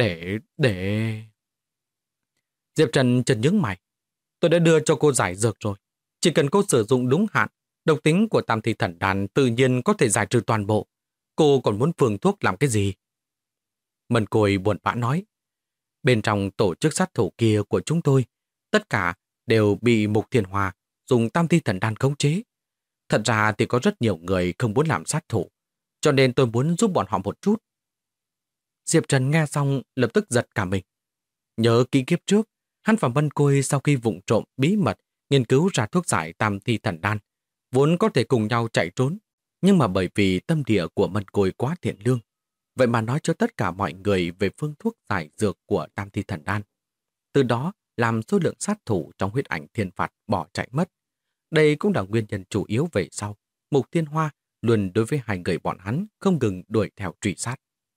để... Diệp Trần chợt nhướng mày. Tôi đã đưa cho cô giải dược rồi. Chỉ cần cô sử dụng đúng hạn, độc tính của tam thi thần đan tự nhiên có thể giải trừ toàn bộ. Cô còn muốn phương thuốc làm cái gì? Mần Côi buồn bã nói. Bên trong tổ chức sát thủ kia của chúng tôi, tất cả đều bị Mục Thiên Hòa dùng tam thi thần đan khống chế. Thật ra thì có rất nhiều người không muốn làm sát thủ, cho nên tôi muốn giúp bọn họ một chút. Diệp Trần nghe xong lập tức giật cả mình. Nhớ ký kiếp trước, hắn và Mân Côi sau khi vụng trộm bí mật nghiên cứu ra thuốc giải tam thi thần đan, vốn có thể cùng nhau chạy trốn, nhưng mà bởi vì tâm địa của Mân Côi quá thiện lương, vậy mà nói cho tất cả mọi người về phương thuốc giải dược của tam thi thần đan. Từ đó làm số lượng sát thủ trong huyết ảnh thiên phạt bỏ chạy mất. Đây cũng là nguyên nhân chủ yếu về sau. Mục Thiên Hoa luôn đối với hai người bọn hắn không ngừng đuổi theo truy sát.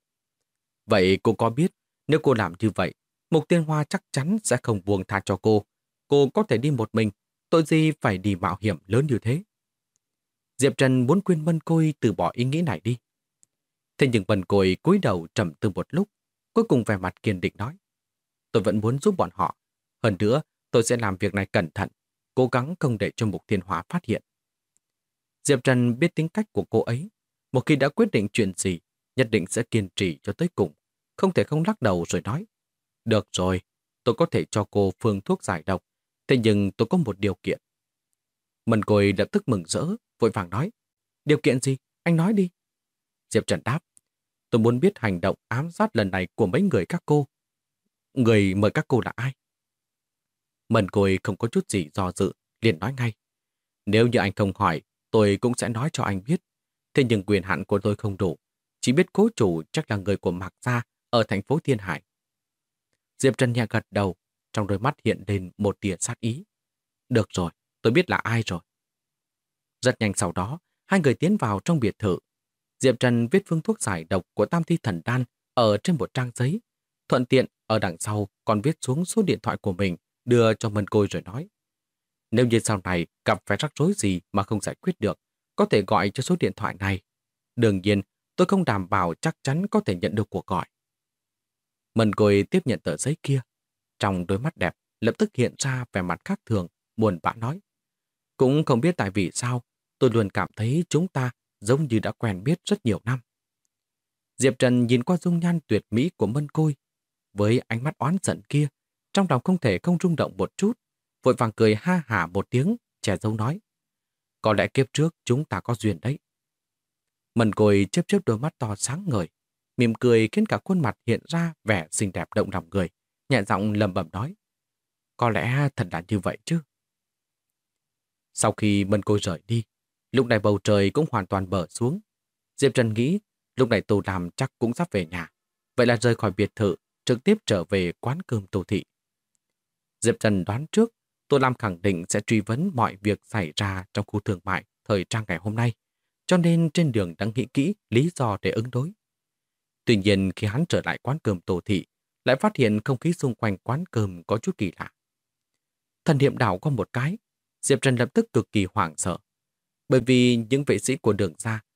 Vậy cô có biết nếu cô làm như vậy, Mục Thiên Hoa chắc chắn sẽ không buông tha cho cô. Cô có thể đi một mình, tội gì phải đi mạo hiểm lớn như thế. Diệp Trần muốn khuyên Mân Côi từ bỏ ý nghĩ này đi. Thế nhưng Mân Côi cúi đầu trầm tư một lúc, cuối cùng vẻ mặt kiên định nói. Tôi vẫn muốn giúp bọn họ. Hơn nữa, tôi sẽ làm việc này cẩn thận, cố gắng không để cho Mục Thiên Hóa phát hiện. Diệp Trần biết tính cách của cô ấy. Một khi đã quyết định chuyện gì, nhất định sẽ kiên trì cho tới cùng. Không thể không lắc đầu rồi nói. Được rồi, tôi có thể cho cô phương thuốc giải độc. Thế nhưng tôi có một điều kiện. Mân Côi lập tức mừng rỡ, vội vàng nói. Điều kiện gì? Anh nói đi. Diệp Trần đáp. Tôi muốn biết hành động ám sát lần này của mấy người các cô. Người mời các cô là ai? Mân Côi không có chút gì do dự, liền nói ngay. Nếu như anh không hỏi, tôi cũng sẽ nói cho anh biết. Thế nhưng quyền hạn của tôi không đủ. Chỉ biết cố chủ chắc là người của Mạc Gia ở thành phố Thiên Hải. Diệp Trần nhẹ gật đầu, trong đôi mắt hiện lên một tia sát ý. Được rồi, tôi biết là ai rồi. Rất nhanh sau đó, hai người tiến vào trong biệt thự. Diệp Trần viết phương thuốc giải độc của Tam Thi Thần Đan ở trên một trang giấy. Thuận tiện, ở đằng sau còn viết xuống số điện thoại của mình, đưa cho Mân Côi rồi nói. Nếu như sau này gặp phải rắc rối gì mà không giải quyết được, có thể gọi cho số điện thoại này. Đương nhiên, tôi không đảm bảo chắc chắn có thể nhận được cuộc gọi. Mân Côi tiếp nhận tờ giấy kia. Trong đôi mắt đẹp, lập tức hiện ra vẻ mặt khác thường, buồn bã nói. Cũng không biết tại vì sao, tôi luôn cảm thấy chúng ta giống như đã quen biết rất nhiều năm. Diệp Trần nhìn qua dung nhan tuyệt mỹ của Mân Côi. Với ánh mắt oán giận kia, trong lòng không thể không rung động một chút, vội vàng cười ha hả một tiếng, che giấu nói. Có lẽ kiếp trước chúng ta có duyên đấy. Mân Côi chớp chớp đôi mắt to sáng ngời, mỉm cười khiến cả khuôn mặt hiện ra vẻ xinh đẹp động lòng người, nhẹ giọng lẩm bẩm nói. Có lẽ thật là như vậy chứ. Sau khi Mân Côi rời đi, lúc này bầu trời cũng hoàn toàn bờ xuống. Diệp Trần nghĩ lúc này Tô Lam chắc cũng sắp về nhà. Vậy là rời khỏi biệt thự, trực tiếp trở về quán cơm Tô Thị. Diệp Trần đoán trước, Tô Lam khẳng định sẽ truy vấn mọi việc xảy ra trong khu thương mại thời trang ngày hôm nay, cho nên trên đường đã nghĩ kỹ lý do để ứng đối. Tuy nhiên khi hắn trở lại quán cơm Tô Thị, lại phát hiện không khí xung quanh quán cơm có chút kỳ lạ. Thần niệm đảo qua một cái, Diệp Trần lập tức cực kỳ hoảng sợ. Bởi vì những vệ sĩ của Đường gia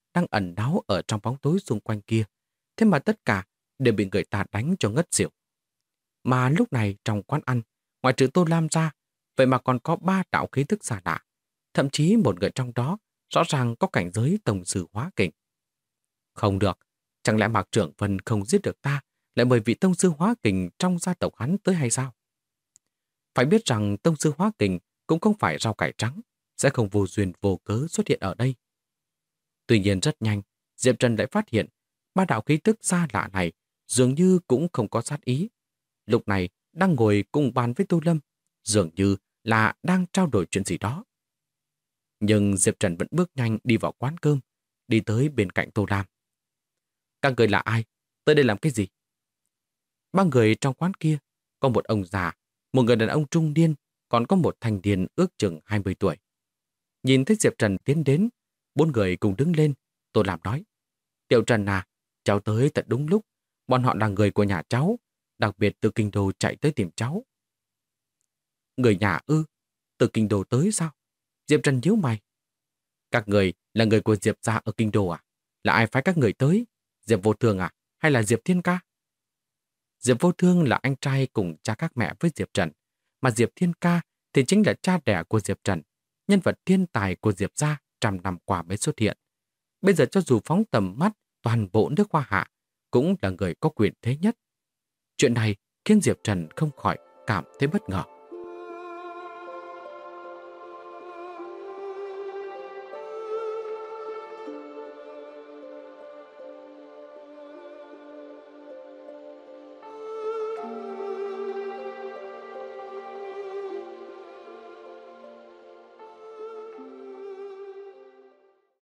đang ẩn náu ở trong bóng tối xung quanh kia, thế mà tất cả đều bị người ta đánh cho ngất xỉu. Mà lúc này trong quán ăn, ngoại trừ Tô Lam ra, vậy mà còn có 3 đạo khí thức xa lạ. Thậm chí một người trong đó rõ ràng có cảnh giới tông sư hóa kình. Không được, chẳng lẽ Mạc Trưởng Vân không giết được ta, lại mời vị tông sư hóa kình trong gia tộc hắn tới hay sao? Phải biết rằng tông sư hóa kình cũng không phải rau cải trắng, sẽ không vô duyên vô cớ xuất hiện ở đây. Tuy nhiên rất nhanh, Diệp Trần lại phát hiện 3 đạo khí tức xa lạ này dường như cũng không có sát ý. Lúc này đang ngồi cùng bàn với Tô Lâm, dường như là đang trao đổi chuyện gì đó. Nhưng Diệp Trần vẫn bước nhanh đi vào quán cơm, đi tới bên cạnh Tô Lam. Các người là ai? Tới đây làm cái gì? 3 người trong quán kia, có một ông già, một người đàn ông trung niên, còn có một thanh niên ước chừng 20 tuổi. Nhìn thấy Diệp Trần tiến đến, 4 người cùng đứng lên. Tô Lam nói, Tiểu Trần à, cháu tới thật đúng lúc. Bọn họ là người của nhà cháu, đặc biệt từ kinh đô chạy tới tìm cháu. Người nhà ư? Từ kinh đô tới sao? Diệp Trần nhíu mày. Các người là người của Diệp gia ở kinh đô à? Là ai phái các người tới? Diệp Vô Thương à? Hay là Diệp Thiên Ca? Diệp Vô Thương là anh trai cùng cha các mẹ với Diệp Trần, mà Diệp Thiên Ca thì chính là cha đẻ của Diệp Trần, nhân vật thiên tài của Diệp gia trăm năm qua mới xuất hiện. Bây giờ cho dù phóng tầm mắt toàn bộ nước Hoa Hạ, cũng là người có quyền thế nhất. Chuyện này khiến Diệp Trần không khỏi cảm thấy bất ngờ.